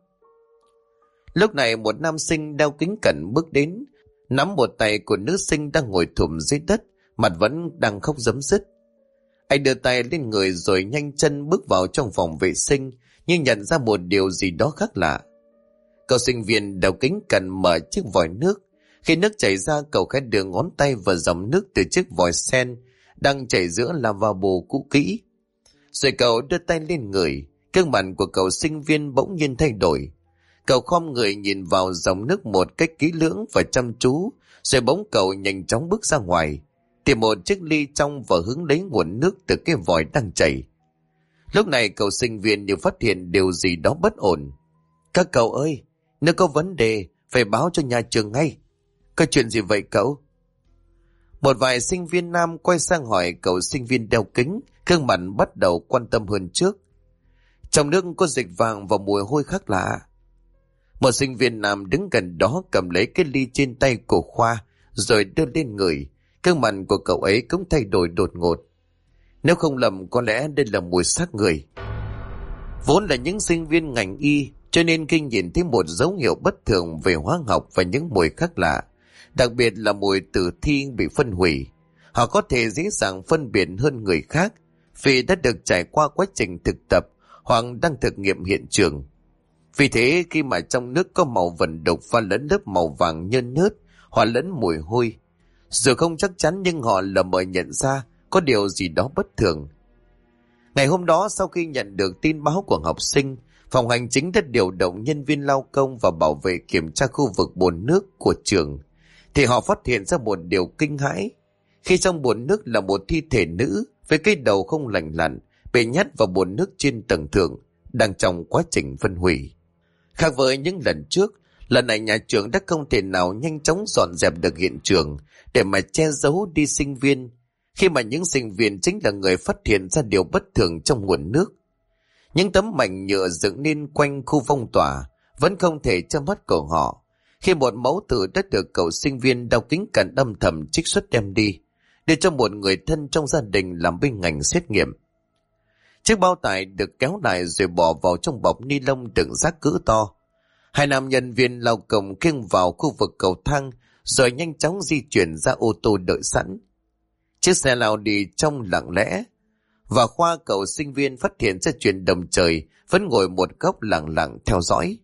Lúc này một nam sinh đeo kính cận bước đến, nắm một tay của nữ sinh đang ngồi thụm dưới đất, mặt vẫn đang khóc rấm rứt. Anh đưa tay lên người rồi nhanh chân bước vào trong phòng vệ sinh, nhưng nhận ra một điều gì đó khác lạ. Cậu sinh viên đeo kính cận mở chiếc vòi nước. Khi nước chảy ra, cậu khẽ đưa ngón tay vào dòng nước từ chiếc vòi sen đang chảy giữa lavabo cũ kỹ. Rồi cậu đưa tay lên người, gương mặt của cậu sinh viên bỗng nhiên thay đổi. Cậu khom người nhìn vào dòng nước một cách kỹ lưỡng và chăm chú, rồi bỗng cậu nhanh chóng bước ra ngoài, tìm một chiếc ly trong và hứng lấy nguồn nước từ cái vòi đang chảy. Lúc này cậu sinh viên như phát hiện điều gì đó bất ổn. Các cậu ơi, nếu có vấn đề phải báo cho nhà trường ngay. Có chuyện gì vậy cậu? Một vài sinh viên nam quay sang hỏi cậu sinh viên đeo kính, gương mặt bắt đầu quan tâm hơn trước. Trong nước có dịch vàng và mùi hôi khác lạ. Một sinh viên nam đứng gần đó cầm lấy cái ly trên tay của Khoa rồi đưa lên người. Gương mặt của cậu ấy cũng thay đổi đột ngột. Nếu không lầm, có lẽ đây là mùi xác người. Vốn là những sinh viên ngành y, cho nên khi nhìn thấy một dấu hiệu bất thường về hóa học và những mùi khác lạ, đặc biệt là mùi tử thi bị phân hủy, họ có thể dễ dàng phân biệt hơn người khác vì đã được trải qua quá trình thực tập hoặc đang thực nghiệm hiện trường. Vì thế khi mà trong nước có màu vẩn đục pha lẫn lớp màu vàng nhơn nhớt hoặc lẫn mùi hôi, dù không chắc chắn nhưng họ lờ mờ nhận ra có điều gì đó bất thường. Ngày hôm đó, sau khi nhận được tin báo của học sinh, phòng hành chính đã điều động nhân viên lao công và bảo vệ kiểm tra khu vực bồn nước của trường, thì họ phát hiện ra một điều kinh hãi. Khi trong bồn nước là một thi thể nữ với cái đầu không lành lặn, bị nhét vào bồn nước trên tầng thượng, đang trong quá trình phân hủy. Khác với những lần trước, lần này nhà trường đã không thể nào nhanh chóng dọn dẹp được hiện trường để mà che giấu đi sinh viên, khi mà những sinh viên chính là người phát hiện ra điều bất thường trong nguồn nước. Những tấm mảnh nhựa dựng nên quanh khu phong tỏa vẫn không thể che mắt của họ, khi một mẫu tử đã được cậu sinh viên đeo kính cận âm thầm trích xuất đem đi, để cho một người thân trong gia đình làm bên ngành xét nghiệm. Chiếc bao tải được kéo lại rồi bỏ vào trong bọc ni lông đựng rác cỡ to. 2 nam nhân viên lao công khiêng vào khu vực cầu thang rồi nhanh chóng di chuyển ra ô tô đợi sẵn. Chiếc xe lao đi trong lặng lẽ, và Khoa cậu sinh viên phát hiện ra chuyện đồng trời vẫn ngồi một góc lặng lặng theo dõi.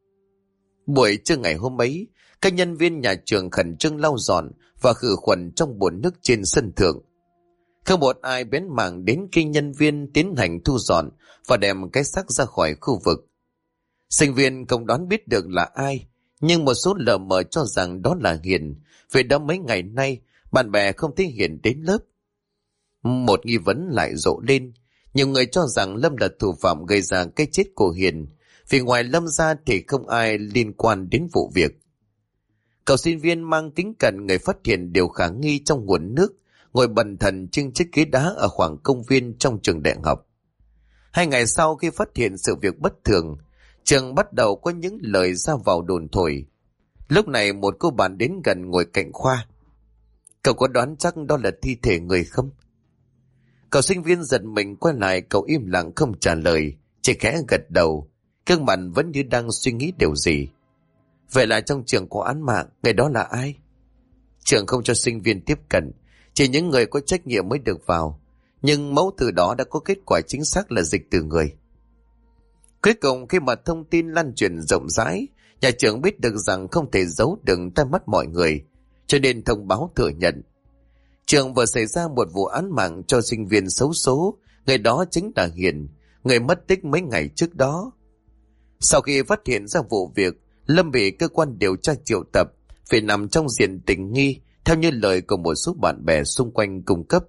Buổi trưa ngày hôm ấy, các nhân viên nhà trường khẩn trương lau dọn và khử khuẩn trong bồn nước trên sân thượng. Không một ai bén mảng đến khi nhân viên tiến hành thu dọn và đem cái xác ra khỏi khu vực. Sinh viên không đoán biết được là ai, nhưng một số lờ mờ cho rằng đó là Hiền, vì đã mấy ngày nay bạn bè không thấy Hiền đến lớp. Một nghi vấn lại rộ lên. Nhiều người cho rằng Lâm là thủ phạm gây ra cái chết của Hiền, vì ngoài Lâm ra thì không ai liên quan đến vụ việc. Cậu sinh viên mang kính cận người phát hiện điều khả nghi trong nguồn nước, ngồi bần thần trên chiếc ghế đá ở khoảng công viên trong trường đại học. 2 ngày sau khi phát hiện sự việc bất thường, trường bắt đầu có những lời ra vào đồn thổi. Lúc này một cô bạn đến gần ngồi cạnh Khoa. Cậu có đoán chắc đó là thi thể người không? Cậu sinh viên giật mình quay lại, cậu im lặng không trả lời, chỉ khẽ gật đầu, gương mặt vẫn như đang suy nghĩ điều gì. Vậy là trong trường có án mạng, người đó là ai? Trường không cho sinh viên tiếp cận, chỉ những người có trách nhiệm mới được vào. Nhưng mẫu thử đó đã có kết quả chính xác là dịch từ người. Cuối cùng khi mà thông tin lan truyền rộng rãi, nhà trường biết được rằng không thể giấu được tai mắt mọi người, cho nên thông báo thừa nhận. Trường vừa xảy ra một vụ án mạng cho sinh viên xấu số, người đó chính là Hiền, người mất tích mấy ngày trước đó. Sau khi phát hiện ra vụ việc, Lâm bị cơ quan điều tra triệu tập, phải nằm trong diện tình nghi, theo như lời của một số bạn bè xung quanh cung cấp.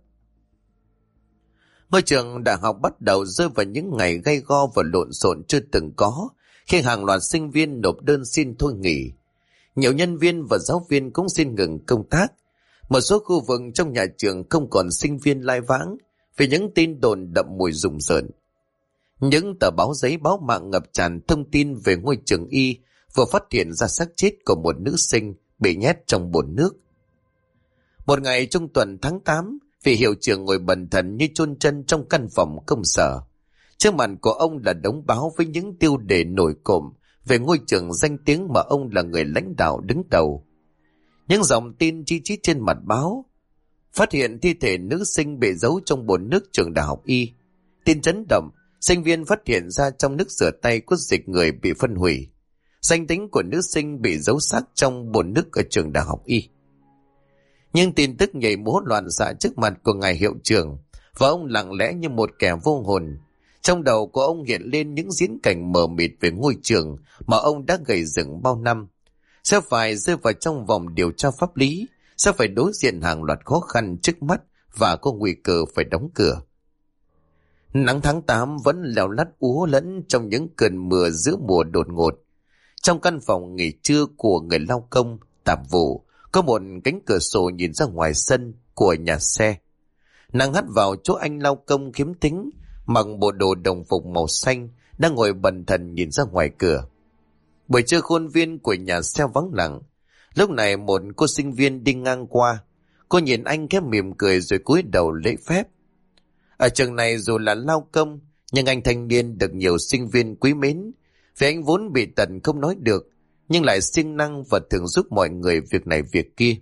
Ngôi trường đại học bắt đầu rơi vào những ngày gay go và lộn xộn chưa từng có, khi hàng loạt sinh viên nộp đơn xin thôi nghỉ. Nhiều nhân viên và giáo viên cũng xin ngừng công tác. Một số khu vực trong nhà trường không còn sinh viên lai vãng vì những tin đồn đậm mùi rùng rợn. Những tờ báo giấy báo mạng ngập tràn thông tin về ngôi trường y vừa phát hiện ra xác chết của một nữ sinh bị nhét trong bồn nước. Một ngày trung tuần tháng 8, vị hiệu trưởng ngồi bần thần như chôn chân trong căn phòng công sở. Trước mặt của ông là đống báo với những tiêu đề nổi cộm về ngôi trường danh tiếng mà ông là người lãnh đạo đứng đầu. Những dòng tin chi chít trên mặt báo: phát hiện thi thể nữ sinh bị giấu trong bồn nước trường đại học y. Tin chấn động: sinh viên phát hiện ra trong nước rửa tay có dịch người bị phân hủy. Danh tính của nữ sinh bị giấu xác trong bồn nước ở trường đại học y. Nhưng tin tức nhảy múa loạn xạ trước mặt của ngài hiệu trưởng, và ông lặng lẽ như một kẻ vô hồn. Trong đầu của ông hiện lên những diễn cảnh mờ mịt về ngôi trường mà ông đã gầy dựng bao năm. Sẽ phải rơi vào trong vòng điều tra pháp lý, sẽ phải đối diện hàng loạt khó khăn trước mắt và có nguy cơ phải đóng cửa. Nắng tháng 8 vẫn leo lắt úa lẫn trong những cơn mưa giữa mùa đột ngột. Trong căn phòng nghỉ trưa của người lao công, tạp vụ, có một cánh cửa sổ nhìn ra ngoài sân của nhà xe. Nắng hắt vào chỗ anh lao công khiếm thính, mặc bộ đồ đồng phục màu xanh, đang ngồi bần thần nhìn ra ngoài cửa. Buổi trưa khuôn viên của nhà xe vắng lặng. Lúc này một cô sinh viên đi ngang qua. Cô nhìn anh khẽ mỉm cười rồi cúi đầu lễ phép. Ở trường này dù là lao công, nhưng anh thanh niên được nhiều sinh viên quý mến. Vì anh vốn bị tật không nói được, nhưng lại siêng năng và thường giúp mọi người việc này việc kia.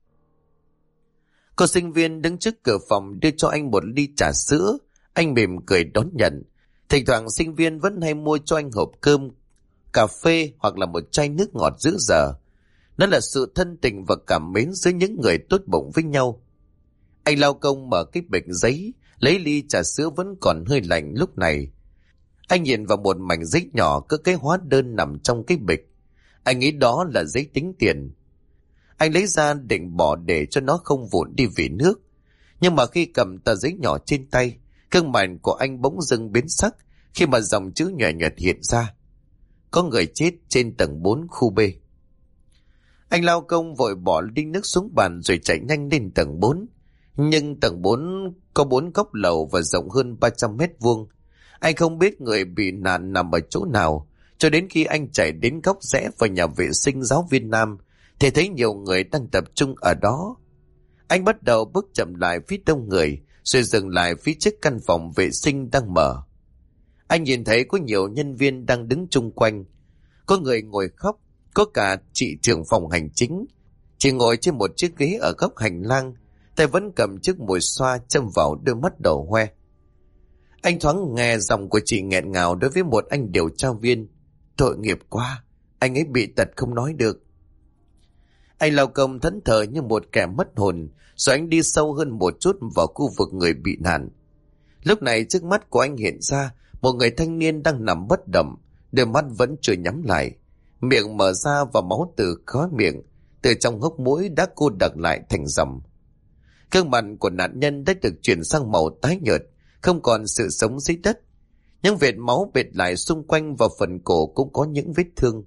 Cô sinh viên đứng trước cửa phòng đưa cho anh một ly trà sữa. Anh mỉm cười đón nhận. Thỉnh thoảng sinh viên vẫn hay mua cho anh hộp cơm, cà phê hoặc là một chai nước ngọt giữ giờ. Nó là sự thân tình và cảm mến giữa những người tốt bụng với nhau. Anh lao công mở cái bịch giấy, lấy ly trà sữa vẫn còn hơi lạnh lúc này. Anh nhìn vào một mảnh giấy nhỏ có cái hóa đơn nằm trong cái bịch. Anh nghĩ đó là giấy tính tiền. Anh lấy ra định bỏ để cho nó không vụn đi vì nước. Nhưng mà khi cầm tờ giấy nhỏ trên tay, gương mặt của anh bỗng dưng biến sắc khi mà dòng chữ nhòe nhòe hiện ra: có người chết trên tầng 4 khu B. Anh lao công vội bỏ ly nước xuống bàn rồi chạy nhanh lên tầng 4. Nhưng tầng 4 có 4 góc lầu và rộng hơn 300 mét vuông. Anh không biết người bị nạn nằm ở chỗ nào, cho đến khi anh chạy đến góc rẽ vào nhà vệ sinh giáo viên nam thì thấy nhiều người đang tập trung ở đó. Anh bắt đầu bước chậm lại phía đông người, rồi dừng lại phía trước căn phòng vệ sinh đang mở. Anh nhìn thấy có nhiều nhân viên đang đứng chung quanh. Có người ngồi khóc, có cả chị trưởng phòng hành chính. Chị ngồi trên một chiếc ghế ở góc hành lang, tay vẫn cầm chiếc mồi xoa châm vào đôi mắt đỏ hoe. Anh thoáng nghe giọng của chị nghẹn ngào đối với một anh điều tra viên: tội nghiệp quá, anh ấy bị tật không nói được. Anh lao công thẫn thờ như một kẻ mất hồn, rồi anh đi sâu hơn một chút vào khu vực người bị nạn. Lúc này trước mắt của anh hiện ra một người thanh niên đang nằm bất động, đôi mắt vẫn chưa nhắm lại, miệng mở ra và máu từ khóe miệng, từ trong hốc mũi đã cô đặc lại thành dòng. Gương mặt của nạn nhân đã được chuyển sang màu tái nhợt, không còn sự sống dưới đất. Những vệt máu bệt lại xung quanh và phần cổ cũng có những vết thương.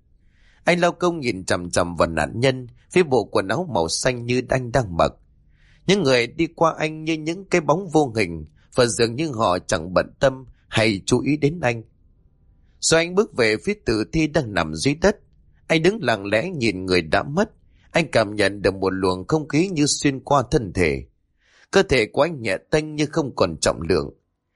Anh lao công nhìn chằm chằm vào nạn nhân với bộ quần áo màu xanh như anh đang mặc. Những người đi qua anh như những cái bóng vô hình, và dường như họ chẳng bận tâm hay chú ý đến anh. Rồi anh bước về phía tử thi đang nằm dưới đất. Anh đứng lặng lẽ nhìn người đã mất. Anh cảm nhận được một luồng không khí như xuyên qua thân thể. Cơ thể của anh nhẹ tênh như không còn trọng lượng.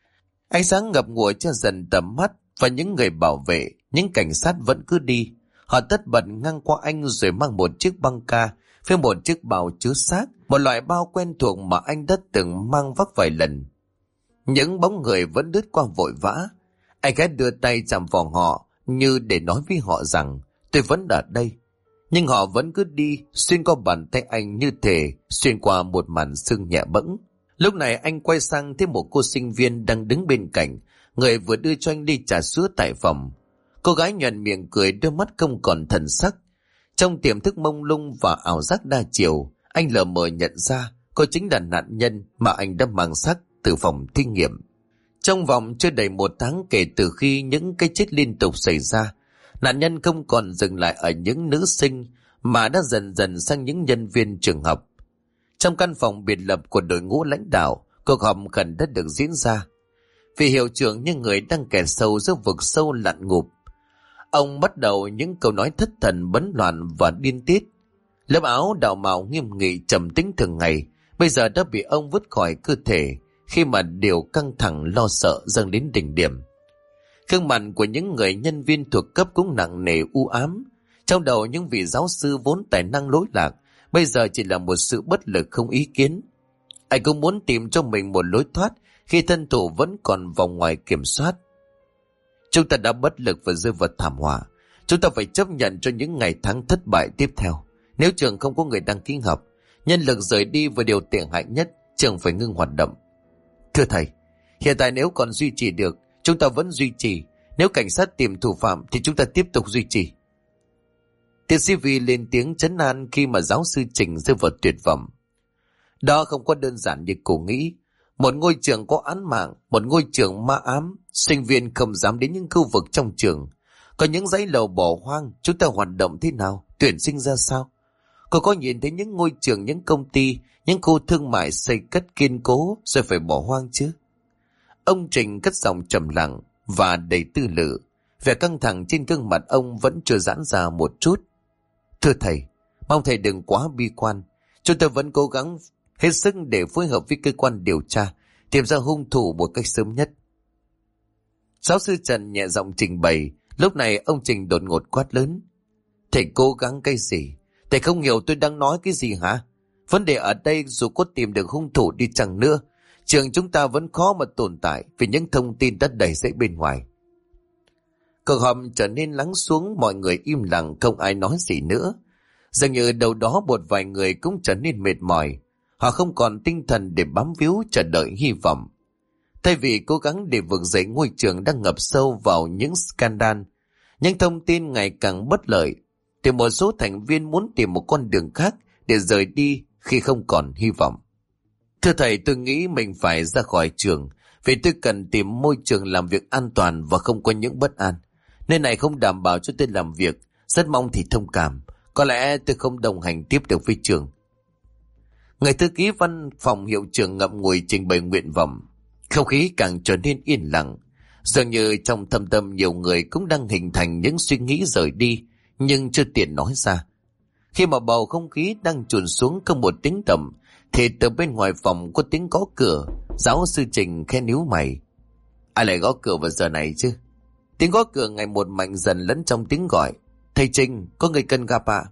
Ánh sáng ngập ngụa cho dần tầm mắt, và những người bảo vệ, những cảnh sát vẫn cứ đi. Họ tất bật ngang qua anh rồi mang một chiếc băng ca với một chiếc bao chứa xác, một loại bao quen thuộc mà anh đã từng mang vác vài lần. Những bóng người vẫn lướt qua vội vã. Anh khẽ đưa tay chạm vào họ như để nói với họ rằng tôi vẫn ở đây. Nhưng họ vẫn cứ đi xuyên qua bàn tay anh như thể xuyên qua một màn sương nhẹ bẫng. Lúc này anh quay sang thấy một cô sinh viên đang đứng bên cạnh, người vừa đưa cho anh ly trà sữa tại phòng. Cô gái nhoẻn miệng cười, đôi mắt không còn thần sắc. Trong tiềm thức mông lung và ảo giác đa chiều, anh lờ mờ nhận ra cô chính là nạn nhân mà anh đã mang xác từ phòng thí nghiệm. Trong vòng chưa đầy 1 tháng kể từ khi những cái chết liên tục xảy ra, nạn nhân không còn dừng lại ở những nữ sinh mà đã dần dần sang những nhân viên trường học. Trong căn phòng biệt lập của đội ngũ lãnh đạo, cuộc họp khẩn đã được diễn ra. Vị hiệu trưởng như người đang kẹt sâu giữa vực sâu lặn ngụp. Ông bắt đầu những câu nói thất thần, bấn loạn và điên tiết. Lớp áo đạo mạo nghiêm nghị trầm tĩnh thường ngày bây giờ đã bị ông vứt khỏi cơ thể khi mà điều căng thẳng lo sợ dâng đến đỉnh điểm. Gương mặt của những người nhân viên thuộc cấp cũng nặng nề u ám. Trong đầu những vị giáo sư vốn tài năng lỗi lạc bây giờ chỉ là một sự bất lực không ý kiến. Anh cũng muốn tìm cho mình một lối thoát khi thân thủ vẫn còn vòng ngoài kiểm soát. Chúng ta đã bất lực và rơi vào thảm họa. Chúng ta phải chấp nhận cho những ngày tháng thất bại tiếp theo. Nếu trường không có người đăng ký học, nhân lực rời đi và điều tệ hại nhất, trường phải ngưng hoạt động. Thưa thầy, hiện tại nếu còn duy trì được, chúng ta vẫn duy trì. Nếu cảnh sát tìm thủ phạm thì chúng ta tiếp tục duy trì. Tiến sĩ Vi lên tiếng trấn an khi mà giáo sư Trình rơi vào tuyệt vọng. Đó không có đơn giản như cô nghĩ. Một ngôi trường có án mạng, một ngôi trường ma ám, sinh viên không dám đến những khu vực trong trường. Có những dãy lầu bỏ hoang, chúng ta hoạt động thế nào, tuyển sinh ra sao? Cô có nhìn thấy những ngôi trường, những công ty, những khu thương mại xây cất kiên cố rồi phải bỏ hoang chứ? Ông Trình cất giọng trầm lặng và đầy tư lự. Vẻ căng thẳng trên gương mặt ông vẫn chưa giãn ra một chút. Thưa thầy, mong thầy đừng quá bi quan. Chúng tôi vẫn cố gắng hết sức để phối hợp với cơ quan điều tra, tìm ra hung thủ một cách sớm nhất. Giáo sư Trần nhẹ giọng trình bày. Lúc này ông Trình đột ngột quát lớn. Thầy cố gắng cái gì? Thầy không hiểu tôi đang nói cái gì hả? Vấn đề ở đây dù có tìm được hung thủ đi chăng nữa, trường chúng ta vẫn khó mà tồn tại vì những thông tin đã đầy dẫy bên ngoài. Cuộc họp trở nên lắng xuống, mọi người im lặng không ai nói gì nữa. Dường như đâu đó một vài người cũng trở nên mệt mỏi. Họ không còn tinh thần để bám víu chờ đợi hy vọng. Thay vì cố gắng để vực dậy ngôi trường đang ngập sâu vào những scandal, những thông tin ngày càng bất lợi, thì một số thành viên muốn tìm một con đường khác để rời đi khi không còn hy vọng. Thưa thầy, tôi nghĩ mình phải ra khỏi trường vì tôi cần tìm môi trường làm việc an toàn và không có những bất an. Nơi này không đảm bảo cho tôi làm việc, rất mong thì thông cảm. Có lẽ tôi không đồng hành tiếp được với trường. Người thư ký văn phòng hiệu trưởng ngậm ngùi trình bày nguyện vọng. Không khí càng trở nên yên lặng. Dường như trong thâm tâm nhiều người cũng đang hình thành những suy nghĩ rời đi, nhưng chưa tiện nói ra. Khi mà bầu không khí đang trùn xuống không một tiếng động, thì từ bên ngoài phòng có tiếng gõ cửa. Giáo sư Trình khẽ nhíu mày. Ai lại gõ cửa vào giờ này chứ? Tiếng gõ cửa ngày một mạnh dần lẫn trong tiếng gọi. Thầy Trình, có người cần gặp ạ.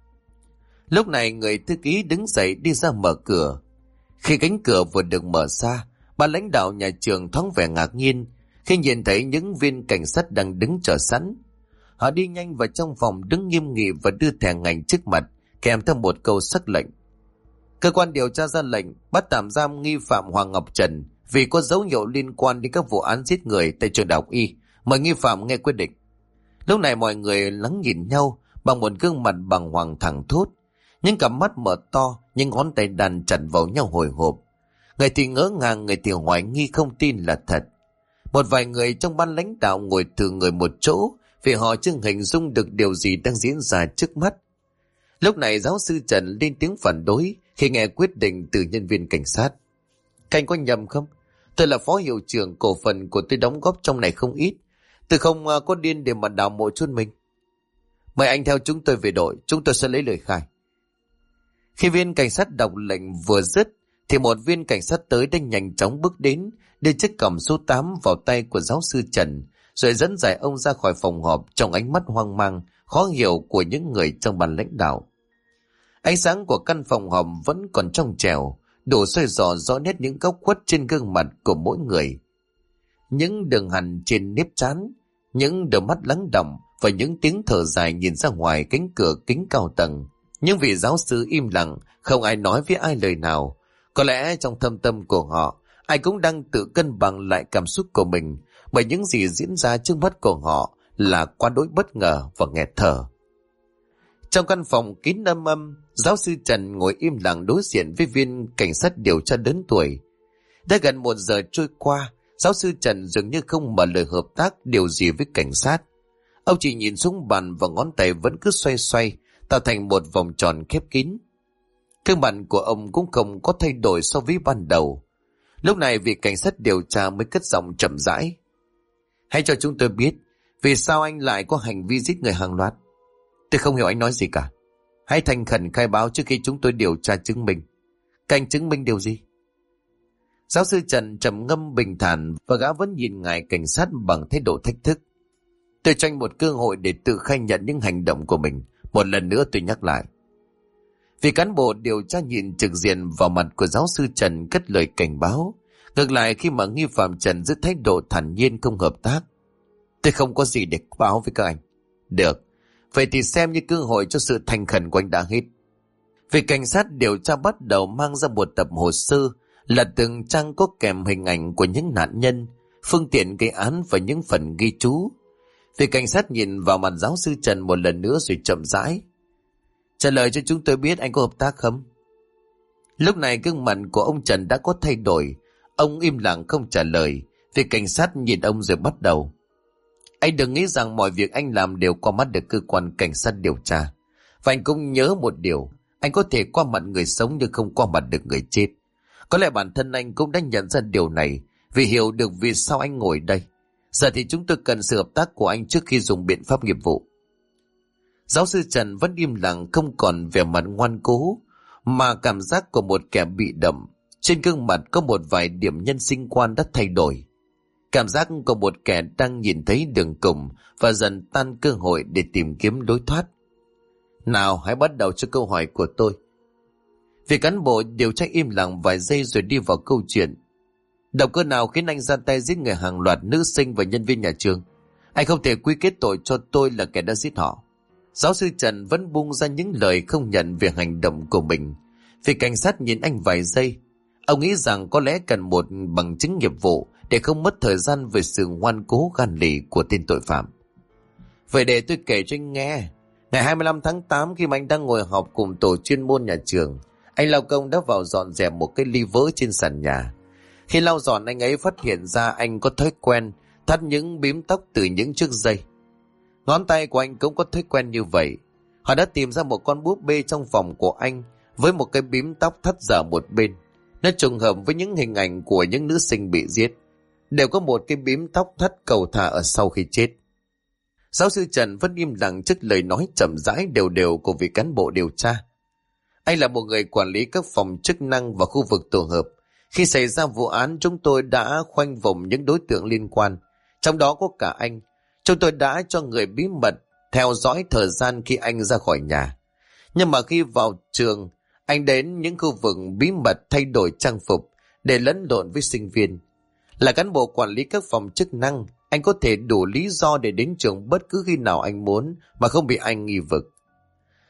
Lúc này người thư ký đứng dậy đi ra mở cửa. Khi cánh cửa vừa được mở ra, ban lãnh đạo nhà trường thoáng vẻ ngạc nhiên khi nhìn thấy những viên cảnh sát đang đứng chờ sẵn. Họ đi nhanh vào trong phòng, đứng nghiêm nghị và đưa thẻ ngành trước mặt kèm theo một câu sắc lệnh. Cơ quan điều tra ra lệnh bắt tạm giam nghi phạm Hoàng Ngọc Trần vì có dấu hiệu liên quan đến các vụ án giết người tại trường Đại học Y. Mời nghi phạm nghe quyết định. Lúc này mọi người lắng nhìn nhau bằng một gương mặt bàng hoàng thẳng thốt. Những cặp mắt mở to, những ngón tay đàn chặt vào nhau hồi hộp. Người thì ngỡ ngàng, người thì hoài nghi không tin là thật. Một vài người trong ban lãnh đạo ngồi từ người một chỗ vì họ chưa hình dung được điều gì đang diễn ra trước mắt. Lúc này giáo sư Trần lên tiếng phản đối khi nghe quyết định từ nhân viên cảnh sát. Các anh có nhầm không? Tôi là phó hiệu trưởng, cổ phần của tôi đóng góp trong này không ít. Tôi không có điên để mà đào mộ chôn mình. Mời anh theo chúng tôi về đội, chúng tôi sẽ lấy lời khai. Khi viên cảnh sát đọc lệnh vừa dứt thì một viên cảnh sát tới đã nhanh chóng bước đến, đưa chiếc còng số 8 vào tay của giáo sư Trần, rồi dẫn giải ông ra khỏi phòng họp trong ánh mắt hoang mang, khó hiểu của những người trong ban lãnh đạo. Ánh sáng của căn phòng họp vẫn còn trong trẻo, đủ soi dò rõ nét những góc khuất trên gương mặt của mỗi người. Những đường hằn trên nếp trán, những đôi mắt lắng đọng và những tiếng thở dài nhìn ra ngoài cánh cửa kính cao tầng. Nhưng vị giáo sư im lặng, không ai nói với ai lời nào. Có lẽ trong thâm tâm của họ, ai cũng đang tự cân bằng lại cảm xúc của mình, bởi những gì diễn ra trước mắt của họ là quá đối bất ngờ và nghẹt thở. Trong căn phòng kín âm, giáo sư Trần ngồi im lặng đối diện với viên cảnh sát điều tra lớn tuổi. Đã gần 1 giờ trôi qua, giáo sư Trần dường như không mở lời hợp tác điều gì với cảnh sát. Ông chỉ nhìn xuống bàn và ngón tay vẫn cứ xoay xoay, tạo thành một vòng tròn khép kín. Gương mặt của ông cũng không có thay đổi so với ban đầu. Lúc này vị cảnh sát điều tra mới cất giọng chậm rãi. Hãy cho chúng tôi biết, vì sao anh lại có hành vi giết người hàng loạt? Tôi không hiểu anh nói gì cả. Hãy thành khẩn khai báo trước khi chúng tôi điều tra chứng minh. Các anh chứng minh điều gì? Giáo sư Trần trầm ngâm bình thản và gã vẫn nhìn ngài cảnh sát bằng thái độ thách thức. Tôi cho anh một cơ hội để tự khai nhận những hành động của mình. Một lần nữa tôi nhắc lại. Vì cán bộ điều tra nhìn trực diện vào mặt của giáo sư Trần cất lời cảnh báo. Ngược lại khi mà nghi phạm Trần giữ thái độ thản nhiên không hợp tác. Tôi không có gì để báo với các anh. Được, vậy thì xem như cơ hội cho sự thành khẩn của anh đã hết. Vì cảnh sát điều tra bắt đầu mang ra một tập hồ sơ là từng trang có kèm hình ảnh của những nạn nhân, phương tiện gây án và những phần ghi chú. Vì cảnh sát nhìn vào mặt giáo sư Trần một lần nữa rồi chậm rãi. Trả lời cho chúng tôi biết anh có hợp tác không? Lúc này gương mặt của ông Trần đã có thay đổi. Ông im lặng không trả lời. Vì cảnh sát nhìn ông rồi bắt đầu. Anh đừng nghĩ rằng mọi việc anh làm đều qua mắt được cơ quan cảnh sát điều tra. Và anh cũng nhớ một điều. Anh có thể qua mặt người sống nhưng không qua mặt được người chết. Có lẽ bản thân anh cũng đã nhận ra điều này vì hiểu được vì sao anh ngồi đây. Giờ thì chúng tôi cần sự hợp tác của anh trước khi dùng biện pháp nghiệp vụ. Giáo sư Trần vẫn im lặng, không còn vẻ mặt ngoan cố mà cảm giác của một kẻ bị động. Trên gương mặt có một vài điểm nhân sinh quan đã thay đổi. Cảm giác của một kẻ đang nhìn thấy đường cùng và dần tan cơ hội để tìm kiếm lối thoát. Nào, hãy bắt đầu cho câu hỏi của tôi. Vị cán bộ điều tra im lặng vài giây rồi đi vào câu chuyện. Động cơ nào khiến anh ra tay giết người hàng loạt nữ sinh và nhân viên nhà trường? Anh không thể quy kết tội cho tôi là kẻ đã giết họ. Giáo sư Trần vẫn buông ra những lời không nhận về hành động của mình. Vị cảnh sát nhìn anh vài giây. Ông nghĩ rằng có lẽ cần một bằng chứng nghiệp vụ để không mất thời gian về sự ngoan cố gan lì của tên tội phạm. Vậy để tôi kể cho anh nghe. Ngày 25 tháng 8 khi mà anh đang ngồi họp cùng tổ chuyên môn nhà trường, anh lao công đã vào dọn dẹp một cái ly vỡ trên sàn nhà. Khi lau dọn, anh ấy phát hiện ra anh có thói quen thắt những bím tóc từ những chiếc dây. Ngón tay của anh cũng có thói quen như vậy. Họ đã tìm ra một con búp bê trong phòng của anh với một cái bím tóc thắt dở một bên. Nó trùng hợp với những hình ảnh của những nữ sinh bị giết. Đều có một cái bím tóc thắt cầu thả ở sau khi chết. Giáo sư Trần vẫn im lặng trước lời nói chậm rãi đều đều của vị cán bộ điều tra. Anh là một người quản lý các phòng chức năng và khu vực tổ hợp. Khi xảy ra vụ án, chúng tôi đã khoanh vùng những đối tượng liên quan. Trong đó có cả anh. Chúng tôi đã cho người bí mật theo dõi thời gian khi anh ra khỏi nhà. Nhưng mà khi vào trường, anh đến những khu vực bí mật thay đổi trang phục để lẫn lộn với sinh viên. Là cán bộ quản lý các phòng chức năng, anh có thể đủ lý do để đến trường bất cứ khi nào anh muốn mà không bị anh nghi vực.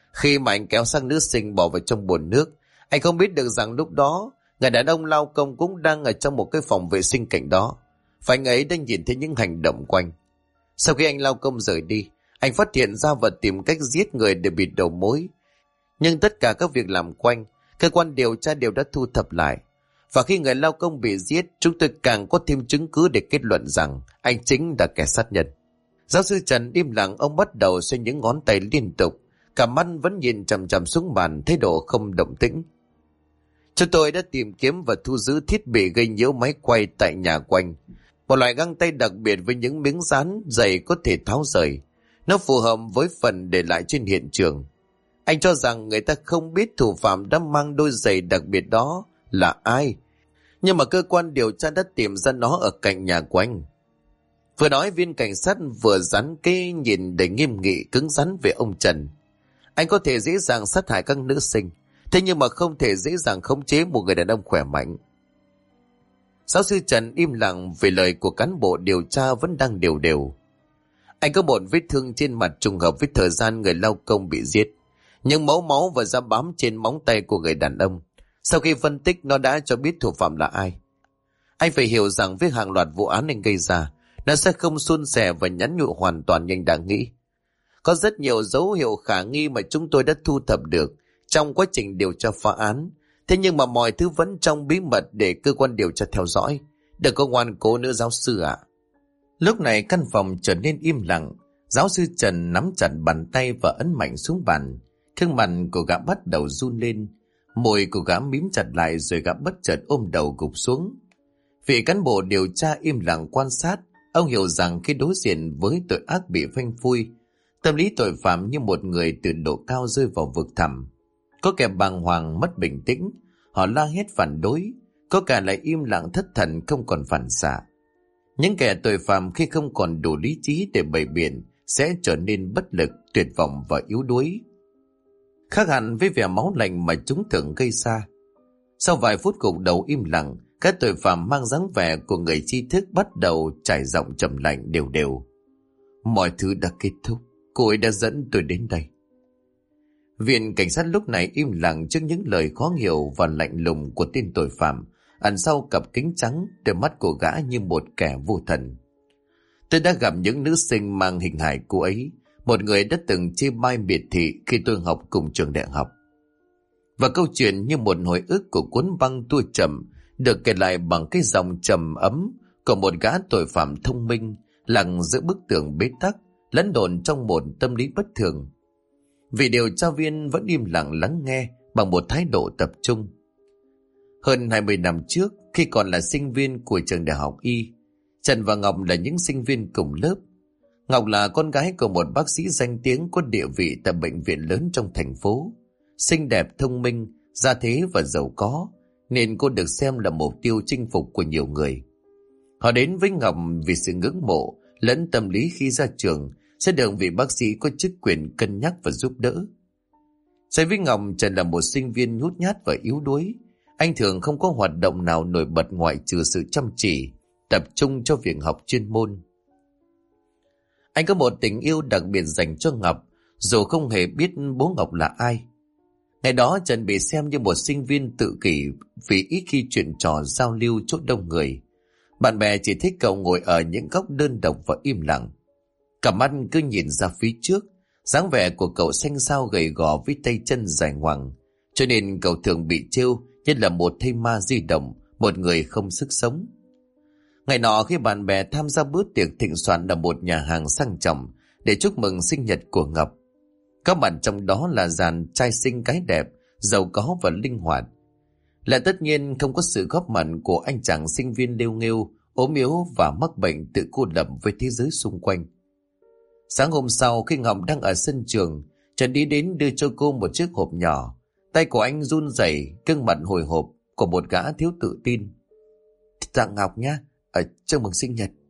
Khi mà anh kéo xác nữ sinh bỏ vào trong bồn nước, anh không biết được rằng lúc đó người đàn ông lao công cũng đang ở trong một cái phòng vệ sinh cạnh đó, và anh ấy đã nhìn thấy những hành động quanh. Sau khi anh lao công rời đi, anh phát hiện ra và tìm cách giết người để bịt đầu mối. Nhưng tất cả các việc làm quanh, cơ quan điều tra đều đã thu thập lại. Và khi người lao công bị giết, chúng tôi càng có thêm chứng cứ để kết luận rằng anh chính là kẻ sát nhân. Giáo sư Trần im lặng, ông bắt đầu xoay những ngón tay liên tục, cả mắt vẫn nhìn chằm chằm xuống bàn, thái độ không động tĩnh. Chúng tôi đã tìm kiếm và thu giữ thiết bị gây nhiễu máy quay tại nhà quanh, một loại găng tay đặc biệt với những miếng dán dày có thể tháo rời. Nó phù hợp với phần để lại trên hiện trường. Anh cho rằng người ta không biết thủ phạm đã mang đôi giày đặc biệt đó là ai, nhưng mà cơ quan điều tra đã tìm ra nó ở cạnh nhà của anh. Vừa nói, viên cảnh sát vừa dán cái nhìn đầy nghiêm nghị cứng rắn về ông Trần. Anh có thể dễ dàng sát hại các nữ sinh, thế nhưng mà không thể dễ dàng khống chế một người đàn ông khỏe mạnh. Giáo sư Trần im lặng vì lời của cán bộ điều tra vẫn đang đều đều. Anh có một vết thương trên mặt trùng hợp với thời gian người lao công bị giết. Nhưng máu và da bám trên móng tay của người đàn ông, sau khi phân tích nó đã cho biết thủ phạm là ai. Anh phải hiểu rằng với hàng loạt vụ án anh gây ra, nó sẽ không suôn sẻ và nhắn nhủ hoàn toàn như anh đã nghĩ. Có rất nhiều dấu hiệu khả nghi mà chúng tôi đã thu thập được trong quá trình điều tra phá án. Thế nhưng mà mọi thứ vẫn trong bí mật để cơ quan điều tra theo dõi. Đừng có ngoan cố nữa giáo sư ạ. Lúc này căn phòng trở nên im lặng. Giáo sư Trần nắm chặt bàn tay và ấn mạnh xuống bàn. Gương mặt của gã bắt đầu run lên. Môi của gã mím chặt lại, rồi gã bất chợt ôm đầu gục xuống. Vị cán bộ điều tra im lặng quan sát. Ông hiểu rằng khi đối diện với tội ác bị phanh phui, tâm lý tội phạm như một người từ độ cao rơi vào vực thẳm. Có kẻ bàng hoàng mất bình tĩnh, họ la hét phản đối, có kẻ lại im lặng thất thần không còn phản xạ. Những kẻ tội phạm khi không còn đủ lý trí để bày biện sẽ trở nên bất lực, tuyệt vọng và yếu đuối. Khác hẳn với vẻ máu lạnh mà chúng thường gây ra. Sau vài phút gục đầu im lặng, các tội phạm mang dáng vẻ của người tri thức bắt đầu trải giọng trầm lạnh đều đều. Mọi thứ đã kết thúc, cô ấy đã dẫn tôi đến đây. Viện cảnh sát lúc này im lặng trước những lời khó hiểu và lạnh lùng của tên tội phạm, ẩn sau cặp kính trắng, đôi mắt của gã như một kẻ vô thần. Tôi đã gặp những nữ sinh mang hình hài cô ấy, một người đã từng chê bai miệt thị khi tôi học cùng trường đại học. Và câu chuyện như một hồi ức của cuốn băng tua chậm được kể lại bằng cái dòng trầm ấm của một gã tội phạm thông minh lặng giữa bức tường bế tắc, lẫn lộn trong một tâm lý bất thường. Vị điều tra viên vẫn im lặng lắng nghe bằng một thái độ tập trung. Hơn 20 năm trước, khi còn là sinh viên của trường đại học Y, Trần và Ngọc là những sinh viên cùng lớp. Ngọc là con gái của một bác sĩ danh tiếng có địa vị tại bệnh viện lớn trong thành phố. Xinh đẹp, thông minh, gia thế và giàu có, nên cô được xem là mục tiêu chinh phục của nhiều người. Họ đến với Ngọc vì sự ngưỡng mộ lẫn tâm lý khi ra trường sẽ được vị bác sĩ có chức quyền cân nhắc và giúp đỡ. So với Ngọc, Trần là một sinh viên nhút nhát và yếu đuối. Anh thường không có hoạt động nào nổi bật ngoại trừ sự chăm chỉ, tập trung cho việc học chuyên môn. Anh có một tình yêu đặc biệt dành cho Ngọc, dù không hề biết bố Ngọc là ai. Ngày đó Trần bị xem như một sinh viên tự kỷ vì ít khi chuyện trò giao lưu chỗ đông người. Bạn bè chỉ thích cậu ngồi ở những góc đơn độc và im lặng. Cả mắt cứ nhìn ra phía trước, dáng vẻ của cậu xanh xao gầy gò với tay chân dài ngoằng, cho nên cậu thường bị trêu như là một thây ma di động, một người không sức sống. Ngày nọ khi bạn bè tham gia bữa tiệc thịnh soạn ở một nhà hàng sang trọng để chúc mừng sinh nhật của Ngọc, có mặt trong đó là dàn trai xinh gái đẹp, giàu có và linh hoạt. Lại tất nhiên không có sự góp mặt của anh chàng sinh viên lêu nghêu, ốm yếu và mắc bệnh tự cô lập với thế giới xung quanh. Sáng hôm sau khi Ngọc đang ở sân trường, Trần đi đến đưa cho cô một chiếc hộp nhỏ. Tay của anh run rẩy, gương mặt hồi hộp của một gã thiếu tự tin. Dạ Ngọc nhá, chúc mừng sinh nhật.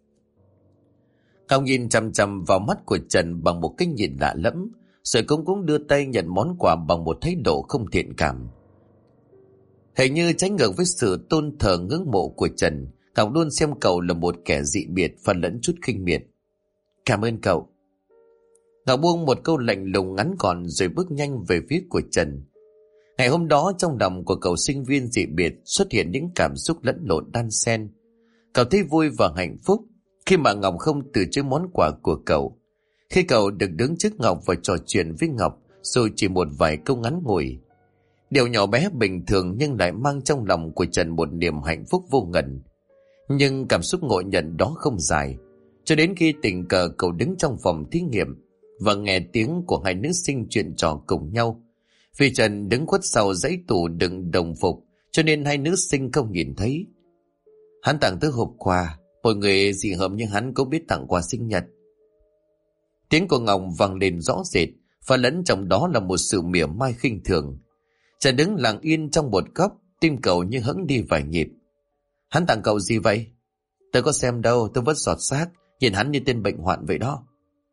Ngọc nhìn chằm chằm vào mắt của Trần bằng một cái nhìn lạ lẫm, rồi cũng đưa tay nhận món quà bằng một thái độ không thiện cảm. Hình như trái ngược với sự tôn thờ ngưỡng mộ của Trần, Ngọc luôn xem cậu là một kẻ dị biệt và lẫn chút khinh miệt. Cảm ơn cậu. Ngọc buông một câu lạnh lùng ngắn gọn rồi bước nhanh về phía của Trần. Ngày hôm đó trong lòng của cậu sinh viên dị biệt xuất hiện những cảm xúc lẫn lộn đan xen. Cậu thấy vui và hạnh phúc khi mà Ngọc không từ chối món quà của cậu. Khi cậu được đứng trước Ngọc và trò chuyện với Ngọc dù chỉ một vài câu ngắn ngủi. Điều nhỏ bé bình thường nhưng lại mang trong lòng của Trần một niềm hạnh phúc vô ngần. Nhưng cảm xúc ngộ nhận đó không dài, cho đến khi tình cờ cậu đứng trong phòng thí nghiệm và nghe tiếng của hai nữ sinh chuyện trò cùng nhau. Vì Trần đứng khuất sau dãy tủ đựng đồng phục cho nên hai nữ sinh không nhìn thấy. Hắn tặng thứ hộp quà, mọi người dị hợm nhưng hắn cũng biết tặng quà sinh nhật. Tiếng của Ngọc vang lên rõ rệt, và lẫn trong đó là một sự mỉa mai khinh thường. Trần đứng lặng yên trong một góc, tim cậu như hững đi vài nhịp. Hắn tặng cậu gì vậy? Tôi có xem đâu, tôi vứt giọt xác, nhìn hắn như tên bệnh hoạn vậy đó.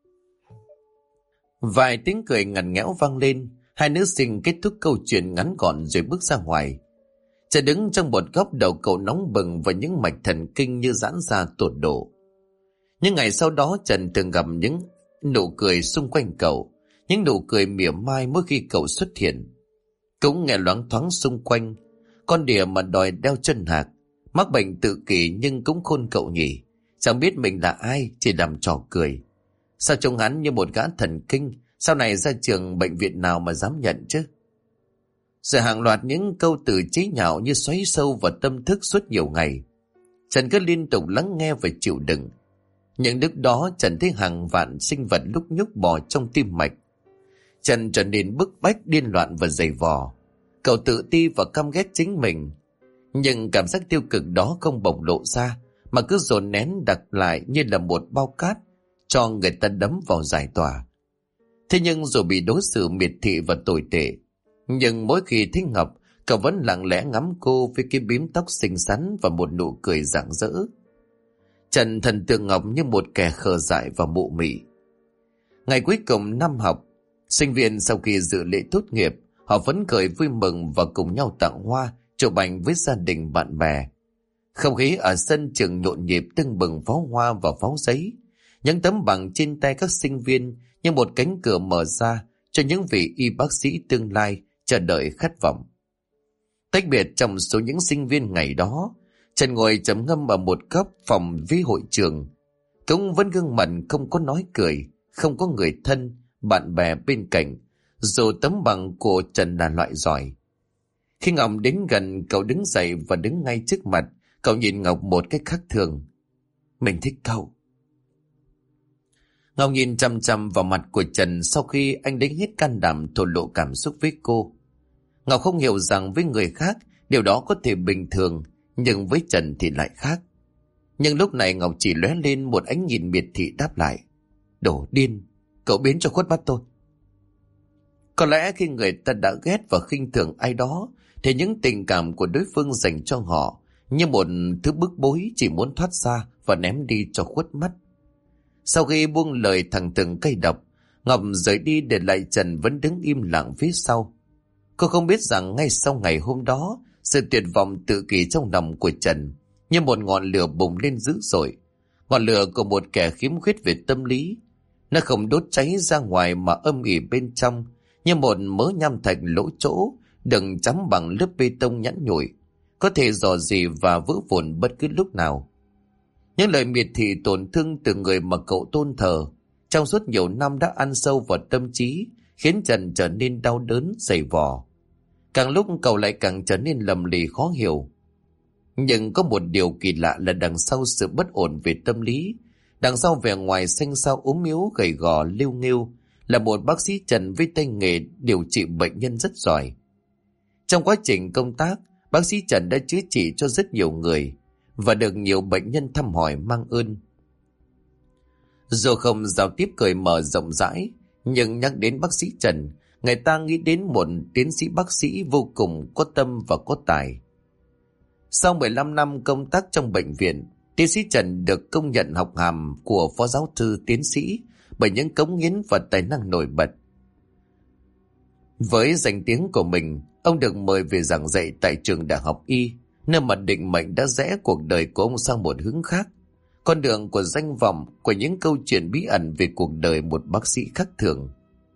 Vài tiếng cười ngằn nghẽo vang lên, hai nữ sinh kết thúc câu chuyện ngắn gọn rồi bước ra ngoài. Trần đứng trong một góc, đầu cậu nóng bừng và những mạch thần kinh như giãn ra tột độ. Những ngày sau đó Trần thường gặp những nụ cười xung quanh cậu, những nụ cười mỉa mai mỗi khi cậu xuất hiện. Cũng nghe loáng thoáng xung quanh, con đỉa mà đòi đeo chân hạc, mắc bệnh tự kỷ nhưng cũng khôn cậu nhỉ, chẳng biết mình là ai, chỉ làm trò cười. Sao trông hắn như một gã thần kinh, sau này ra trường bệnh viện nào mà dám nhận chứ? Rồi hàng loạt những câu từ chế nhạo như xoáy sâu vào tâm thức suốt nhiều ngày. Trần cứ liên tục lắng nghe và chịu đựng. Những lúc đó Trần thấy hàng vạn sinh vật lúc nhúc bò trong tim mạch. Trần trở nên bức bách, điên loạn và dày vò. Cậu tự ti và căm ghét chính mình. Nhưng cảm giác tiêu cực đó không bộc lộ ra, mà cứ dồn nén đặt lại như là một bao cát cho người ta đấm vào giải tỏa. Thế nhưng dù bị đối xử miệt thị và tồi tệ, nhưng mỗi khi thấy Ngọc, cậu vẫn lặng lẽ ngắm cô với cái bím tóc xinh xắn và một nụ cười rạng rỡ. Trần thần tượng Ngọc như một kẻ khờ dại và mụ mị. Ngày cuối cùng năm học, sinh viên sau khi dự lễ tốt nghiệp, họ phấn khởi vui mừng và cùng nhau tặng hoa, chụp ảnh với gia đình bạn bè. Không khí ở sân trường nhộn nhịp tưng bừng pháo hoa và pháo giấy. Những tấm bằng trên tay các sinh viên như một cánh cửa mở ra cho những vị y bác sĩ tương lai chờ đợi khát vọng. Tách biệt trong số những sinh viên ngày đó, Trần ngồi trầm ngâm ở một góc phòng vi hội trường. Cũng vẫn gương mặt không có nói cười, không có người thân, bạn bè bên cạnh, dù tấm bằng của Trần là loại giỏi. Khi Ngọc đến gần, cậu đứng dậy và đứng ngay trước mặt. Cậu nhìn Ngọc một cách khác thường. Mình thích cậu. Ngọc nhìn chằm chằm vào mặt của Trần sau khi anh đánh hết can đảm thổ lộ cảm xúc với cô. Ngọc không hiểu rằng với người khác điều đó có thể bình thường, nhưng với Trần thì lại khác. Nhưng lúc này Ngọc chỉ lóe lên một ánh nhìn miệt thị đáp lại. Đồ điên, cậu biến cho khuất mắt tôi. Có lẽ khi người ta đã ghét và khinh thường ai đó thì những tình cảm của đối phương dành cho họ như một thứ bức bối chỉ muốn thoát ra và ném đi cho khuất mắt. Sau khi buông lời thẳng thừng cay độc, Ngọc rời đi để lại Trần vẫn đứng im lặng phía sau. Cô không biết rằng ngay sau ngày hôm đó, sự tuyệt vọng tự kỷ trong lòng của Trần như một ngọn lửa bùng lên dữ dội. Ngọn lửa của một kẻ khiếm khuyết về tâm lý. Nó không đốt cháy ra ngoài mà âm ỉ bên trong, như một mớ nham thạch lỗ chỗ đừng chắn bằng lớp bê tông nhẵn nhụi, có thể rò rỉ và vỡ vụn bất cứ lúc nào. Những lời miệt thị tổn thương từ người mà cậu tôn thờ trong suốt nhiều năm đã ăn sâu vào tâm trí, khiến Trần trở nên đau đớn dày vò. Càng lúc cậu lại càng trở nên lầm lì khó hiểu. Nhưng có một điều kỳ lạ là đằng sau sự bất ổn về tâm lý, đằng sau vẻ ngoài xanh xao ốm yếu gầy gò lêu nghêu, là một bác sĩ Trần với tay nghề điều trị bệnh nhân rất giỏi. Trong quá trình công tác, bác sĩ Trần đã chữa trị cho rất nhiều người và được nhiều bệnh nhân thăm hỏi mang ơn. Dù không giao tiếp cởi mở rộng rãi, nhưng nhắc đến bác sĩ Trần, người ta nghĩ đến một tiến sĩ bác sĩ vô cùng có tâm và có tài. Sau 15 năm công tác trong bệnh viện, tiến sĩ Trần được công nhận học hàm của phó giáo sư tiến sĩ bởi những cống hiến và tài năng nổi bật. Với danh tiếng của mình, ông được mời về giảng dạy tại trường Đại học Y, nơi mà định mệnh đã rẽ cuộc đời của ông sang một hướng khác. con đường của danh vọng, của những câu chuyện bí ẩn về cuộc đời một bác sĩ khác thường.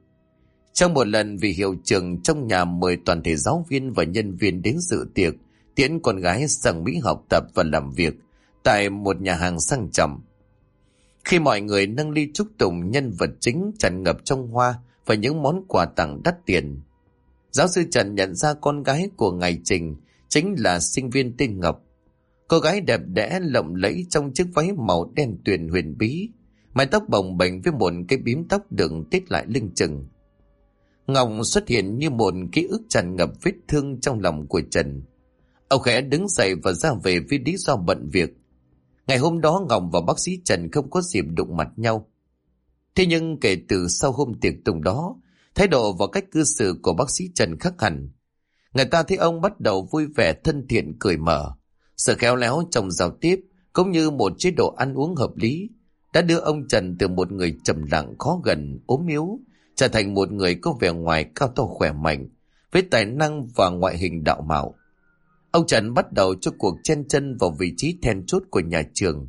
Trong một lần vì hiệu trưởng trong nhà mời toàn thể giáo viên và nhân viên đến dự tiệc tiễn con gái sang Mỹ học tập và làm việc tại một nhà hàng sang trọng. Khi mọi người nâng ly chúc tụng, nhân vật chính tràn ngập trong hoa và những món quà tặng đắt tiền. Giáo sư Trần nhận ra con gái của ngài Trình chính là sinh viên tên Ngọc. Cô gái đẹp đẽ lộng lẫy trong chiếc váy màu đen tuyền huyền bí, mái tóc bồng bềnh với một cái bím tóc được tết lại lưng chừng. Ngọc xuất hiện như một ký ức tràn ngập vết thương trong lòng của Trần. Ông khẽ đứng dậy và ra về vì lý do bận việc. Ngày hôm đó Ngọc và bác sĩ Trần không có dịp đụng mặt nhau. Thế nhưng kể từ sau hôm tiệc tùng đó, thái độ và cách cư xử của bác sĩ Trần khác hẳn. Người ta thấy ông bắt đầu vui vẻ, thân thiện, cởi mở. Sự khéo léo trong giao tiếp cũng như một chế độ ăn uống hợp lý đã đưa ông Trần từ một người trầm lặng, khó gần, ốm yếu trở thành một người có vẻ ngoài cao to khỏe mạnh, với tài năng và ngoại hình đạo mạo. Ông Trần bắt đầu cho cuộc chen chân vào vị trí then chốt của nhà trường.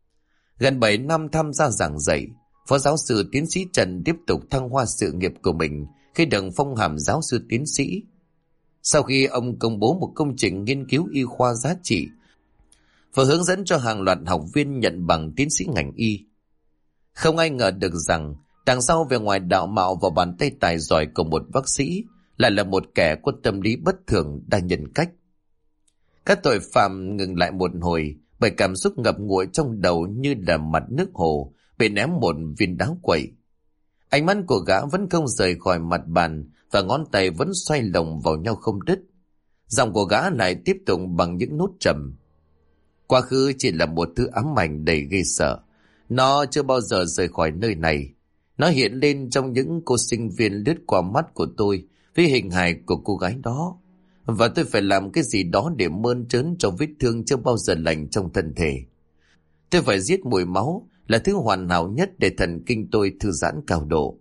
Gần 7 năm tham gia giảng dạy, Phó giáo sư tiến sĩ Trần tiếp tục thăng hoa sự nghiệp của mình khi được phong hàm giáo sư tiến sĩ. Sau khi ông công bố một công trình nghiên cứu y khoa giá trị và hướng dẫn cho hàng loạt học viên nhận bằng tiến sĩ ngành y, không ai ngờ được rằng đằng sau vẻ ngoài đạo mạo và bàn tay tài giỏi của một bác sĩ lại là một kẻ có tâm lý bất thường đa nhân cách. Các tội phạm ngừng lại một hồi bởi cảm xúc ngập ngụa trong đầu như là mặt nước hồ bị ném một viên đá quậy. Ánh mắt của gã vẫn không rời khỏi mặt bàn và ngón tay vẫn xoay lồng vào nhau không đứt. Giọng của gã lại tiếp tục bằng những nốt trầm. Quá khứ chỉ là một thứ ám ảnh đầy ghê sợ. Nó chưa bao giờ rời khỏi nơi này. Nó hiện lên trong những cô sinh viên lướt qua mắt của tôi với hình hài của cô gái đó. Và tôi phải làm cái gì đó để mơn trớn cho vết thương chưa bao giờ lành trong thân thể. Tôi phải giết mùi máu là thứ hoàn hảo nhất để thần kinh tôi thư giãn cao độ.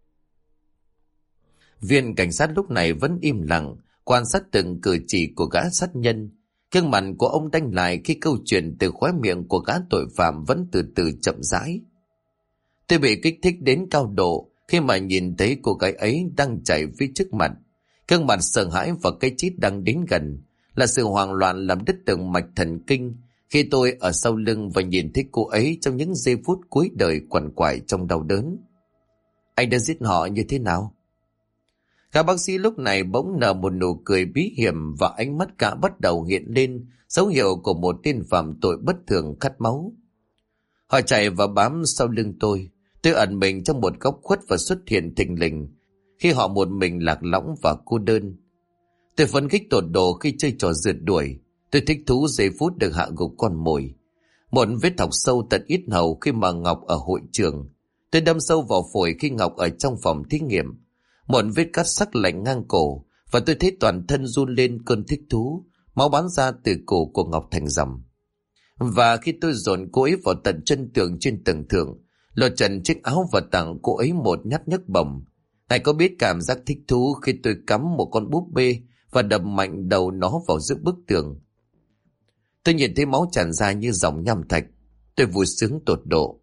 Viên cảnh sát lúc này vẫn im lặng, quan sát từng cử chỉ của gã sát nhân. Gương mặt của ông đanh lại khi câu chuyện từ khóe miệng của gã tội phạm vẫn từ từ chậm rãi. Tôi bị kích thích đến cao độ khi mà nhìn thấy cô gái ấy đang chạy phía trước mặt. Gương mặt sợ hãi và cái chết đang đến gần, là sự hoảng loạn làm đứt từng mạch thần kinh khi tôi ở sau lưng và nhìn thấy cô ấy trong những giây phút cuối đời quằn quại trong đau đớn. Anh đã giết họ như thế nào? Các bác sĩ lúc này bỗng nở một nụ cười bí hiểm và ánh mắt cả bắt đầu hiện lên dấu hiệu của một tên phạm tội bất thường khát máu. Họ chạy và bám sau lưng tôi ẩn mình trong một góc khuất và xuất hiện thình lình khi họ một mình lạc lõng và cô đơn. Tôi phấn khích tột độ khi chơi trò rượt đuổi. Tôi thích thú giây phút được hạ gục con mồi. Một vết thọc sâu tận yết hầu khi mà Ngọc ở hội trường. Tôi đâm sâu vào phổi khi Ngọc ở trong phòng thí nghiệm. Một vết cắt sắc lạnh ngang cổ và tôi thấy toàn thân run lên cơn thích thú. Máu bắn ra từ cổ của Ngọc thành dòng. Và khi tôi dồn cô ấy vào tận chân tường trên tầng thượng, lột trần chiếc áo và tặng cô ấy một nhát nhấc bổng. Ngài có biết cảm giác thích thú khi tôi cắm một con búp bê và đập mạnh đầu nó vào giữa bức tường. Tôi nhìn thấy máu tràn ra như dòng nham thạch. Tôi vui sướng tột độ.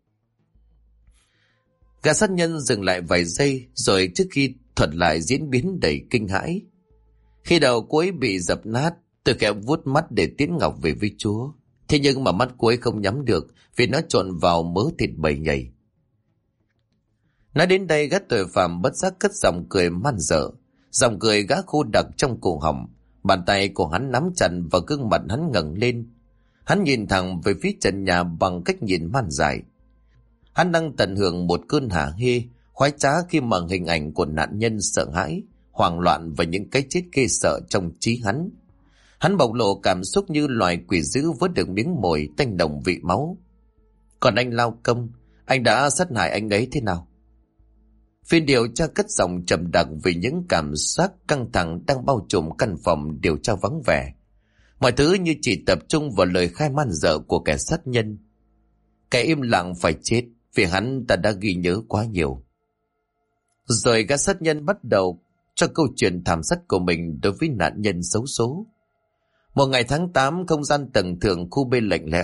Gã sát nhân dừng lại vài giây rồi trước khi thuật lại diễn biến đầy kinh hãi. Khi đầu cô ấy bị dập nát, tôi khẽ vuốt mắt để tiến Ngọc về với Chúa. Thế nhưng mà mắt cô ấy không nhắm được vì nó trộn vào mớ thịt bầy nhầy. Nói đến đây gã tội phạm bất giác cất giọng cười man dở. Giọng cười gã khô đặc trong cổ họng. Bàn tay của hắn nắm chặt và gương mặt hắn ngẩng lên. Hắn nhìn thẳng về phía trần nhà bằng cách nhìn man dại. Hắn đang tận hưởng một cơn hả hê, khoái trá khi mà hình ảnh của nạn nhân sợ hãi, hoảng loạn và những cái chết ghê sợ trong trí hắn. Hắn bộc lộ cảm xúc như loài quỷ dữ vớt được miếng mồi tanh nồng vị máu. Còn anh Lao Công, anh đã sát hại anh ấy thế nào? Phiên điều tra cất giọng trầm đặc vì những cảm giác căng thẳng đang bao trùm căn phòng điều tra vắng vẻ. Mọi thứ như chỉ tập trung vào lời khai man dợ của kẻ sát nhân. Kẻ im lặng phải chết vì hắn ta đã ghi nhớ quá nhiều. Rồi gã sát nhân bắt đầu cho câu chuyện thảm sát của mình đối với nạn nhân xấu số. Một ngày tháng 8, không gian tầng thượng khu B lạnh lẽo,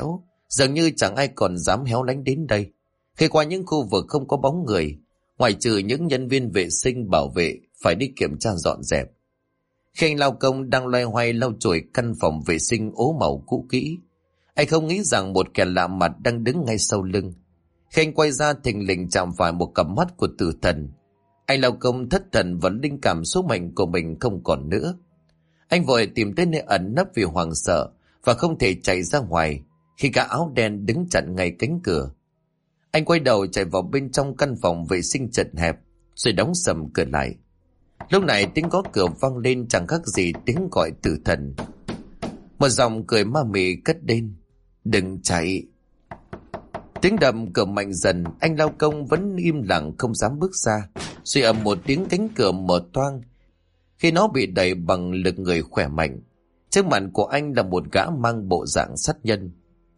Dường như chẳng ai còn dám héo lánh đến đây. Khi qua những khu vực không có bóng người, ngoại trừ những nhân viên vệ sinh bảo vệ phải đi kiểm tra dọn dẹp. Khi anh lao công đang loay hoay lau chùi căn phòng vệ sinh ố màu cũ kỹ, anh không nghĩ rằng một kẻ lạ mặt đang đứng ngay sau lưng. Khi anh quay ra thình lình chạm phải một cặp mắt của tử thần. Anh lao công thất thần và linh cảm số mệnh của mình không còn nữa. Anh vội tìm tới nơi ẩn nấp vì hoảng sợ và không thể chạy ra ngoài khi cả áo đen đứng chặn ngay cánh cửa. Anh quay đầu chạy vào bên trong căn phòng vệ sinh chật hẹp rồi đóng sầm cửa lại. Lúc này tiếng gõ cửa vang lên chẳng khác gì tiếng gọi tử thần. Một giọng cười ma mị cất lên: "Đừng chạy." Tiếng đập cửa mạnh dần, anh lao công vẫn im lặng không dám bước ra. Rồi ầm một tiếng cánh cửa mở toang khi nó bị đẩy bằng lực người khỏe mạnh. Trước mặt của anh là một gã mang bộ dạng sát nhân.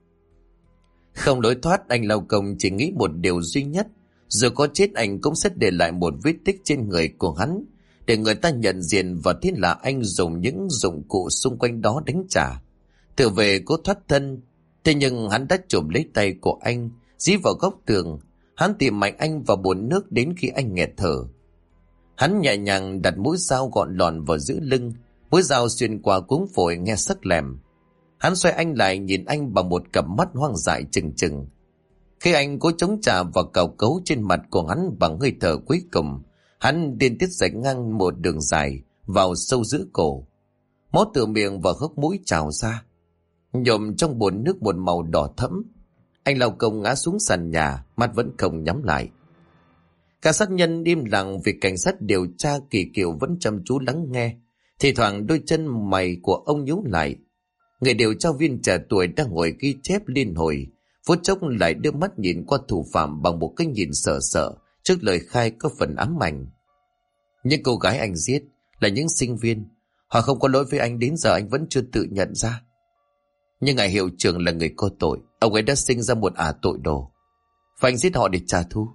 Không lối thoát, anh lao công chỉ nghĩ một điều duy nhất: dù có chết anh cũng sẽ để lại một vết tích trên người của hắn, để người ta nhận diện và thế là anh dùng những dụng cụ xung quanh đó đánh trả. Tự về cố thoát thân. Thế nhưng hắn đã chụp lấy tay của anh, dí vào góc tường. Hắn tìm mạnh anh vào bồn nước đến khi anh nghẹt thở. Hắn nhẹ nhàng đặt mũi dao gọn lòn vào giữa lưng, mũi dao xuyên qua cuống phổi nghe sắc lẻm. Hắn xoay anh lại nhìn anh bằng một cặp mắt hoang dại trừng trừng. Khi anh cố chống trả và cào cấu trên mặt của hắn bằng hơi thở cuối cùng, hắn điên tiết rạch ngang một đường dài vào sâu giữa cổ. Máu từ miệng và hốc mũi trào ra, nhộm trong bồn nước một màu đỏ thẫm. Anh lao công ngã xuống sàn nhà, mắt vẫn không nhắm lại. Cả sát nhân im lặng vì cảnh sát điều tra kỳ kiểu vẫn chăm chú lắng nghe. Thì thoảng đôi chân mày của ông nhíu lại. Người điều tra viên trẻ tuổi đang ngồi ghi chép liên hồi, phút chốc lại đưa mắt nhìn qua thủ phạm bằng một cái nhìn sợ sợ trước lời khai có phần ám ảnh. Những cô gái anh giết là những sinh viên, họ không có lỗi với anh, đến giờ anh vẫn chưa tự nhận ra. Nhưng ngài hiệu trưởng là người có tội, ông ấy đã sinh ra một tội đồ, và anh giết họ để trả thù.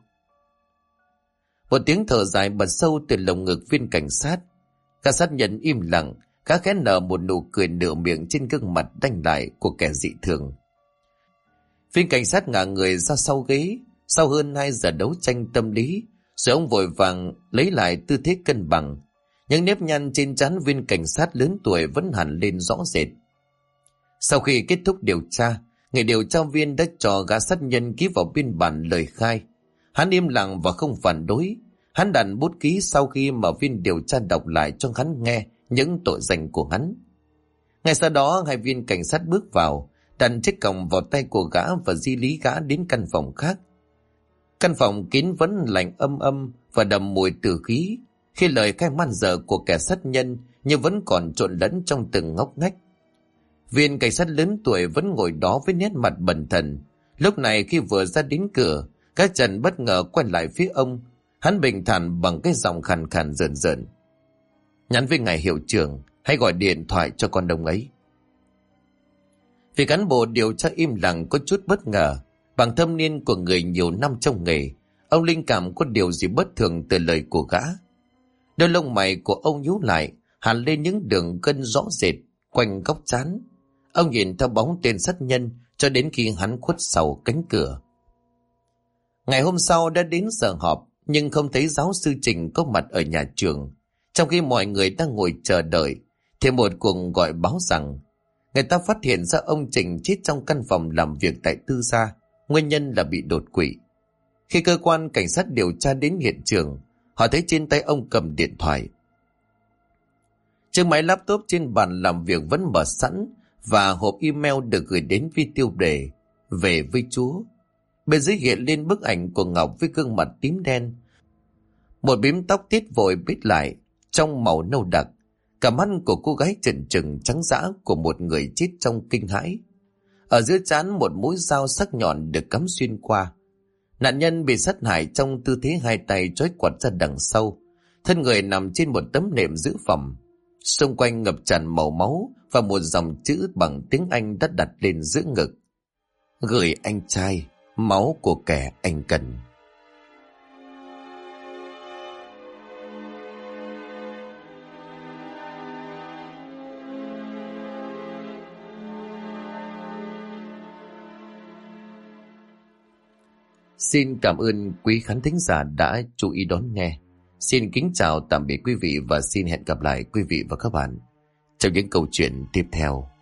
Một tiếng thở dài bật sâu từ lồng ngực viên cảnh sát. Các sát nhân im lặng, khá khẽ nở một nụ cười nửa miệng trên gương mặt đanh lại của kẻ dị thường. Viên cảnh sát ngả người ra sau ghế. Sau hơn 2 giờ đấu tranh tâm lý, rồi ông vội vàng lấy lại tư thế cân bằng. Những nếp nhăn trên trán viên cảnh sát lớn tuổi vẫn hẳn lên rõ rệt. Sau khi kết thúc điều tra, người điều tra viên đã cho gã sát nhân ký vào biên bản lời khai. Hắn im lặng và không phản đối. Hắn đặt bút ký sau khi mà viên điều tra đọc lại cho hắn nghe những tội danh của hắn. Ngay sau đó, 2 viên cảnh sát bước vào, đặt chiếc còng vào tay của gã và di lý gã đến căn phòng khác. Căn phòng kín vẫn lạnh âm âm và đậm mùi tử khí, khi lời khai man dợ của kẻ sát nhân nhưng vẫn còn trộn lẫn trong từng ngóc ngách. Viên cảnh sát lớn tuổi vẫn ngồi đó với nét mặt bần thần. Lúc này khi vừa ra đến cửa, các Trần bất ngờ quay lại phía ông. Hắn bình thản bằng cái giọng khàn khàn rờn rợn: "Nhắn với ngài hiệu trưởng, hãy gọi điện thoại cho con đồng ấy." Vì cán bộ điều tra im lặng có chút bất ngờ. Bằng thâm niên của người nhiều năm trong nghề, ông linh cảm có điều gì bất thường từ lời của gã. Đôi lông mày của ông nhíu lại, hằn lên những đường gân rõ rệt quanh góc trán. Ông nhìn theo bóng tên sát nhân cho đến khi hắn khuất sau cánh cửa. Ngày hôm sau đã đến giờ họp, nhưng không thấy giáo sư Trình có mặt ở nhà trường. Trong khi mọi người đang ngồi chờ đợi, thì một cuộc gọi báo rằng người ta phát hiện ra ông Trình chết trong căn phòng làm việc tại tư gia, nguyên nhân là bị đột quỵ. Khi cơ quan cảnh sát điều tra đến hiện trường, họ thấy trên tay ông cầm điện thoại. Chiếc máy laptop trên bàn làm việc vẫn mở sẵn và hộp email được gửi đến với tiêu đề "Về với Chúa". Bên dưới hiện lên bức ảnh của Ngọc với gương mặt tím đen, một bím tóc tiết vội bít lại trong màu nâu đặc, cả mắt của cô gái trừng trừng trắng dã của một người chết trong kinh hãi. Ở giữa trán một mũi dao sắc nhọn được cắm xuyên qua. Nạn nhân bị sát hại trong tư thế 2 tay trói quạt ra đằng sau, thân người nằm trên một tấm nệm giữ phòng. Xung quanh ngập tràn màu máu và một dòng chữ bằng tiếng Anh đã đặt lên giữa ngực: "Gửi anh trai, máu của kẻ anh cần." Xin cảm ơn quý khán thính giả đã chú ý đón nghe. Xin kính chào tạm biệt quý vị và xin hẹn gặp lại quý vị và các bạn trong những câu chuyện tiếp theo.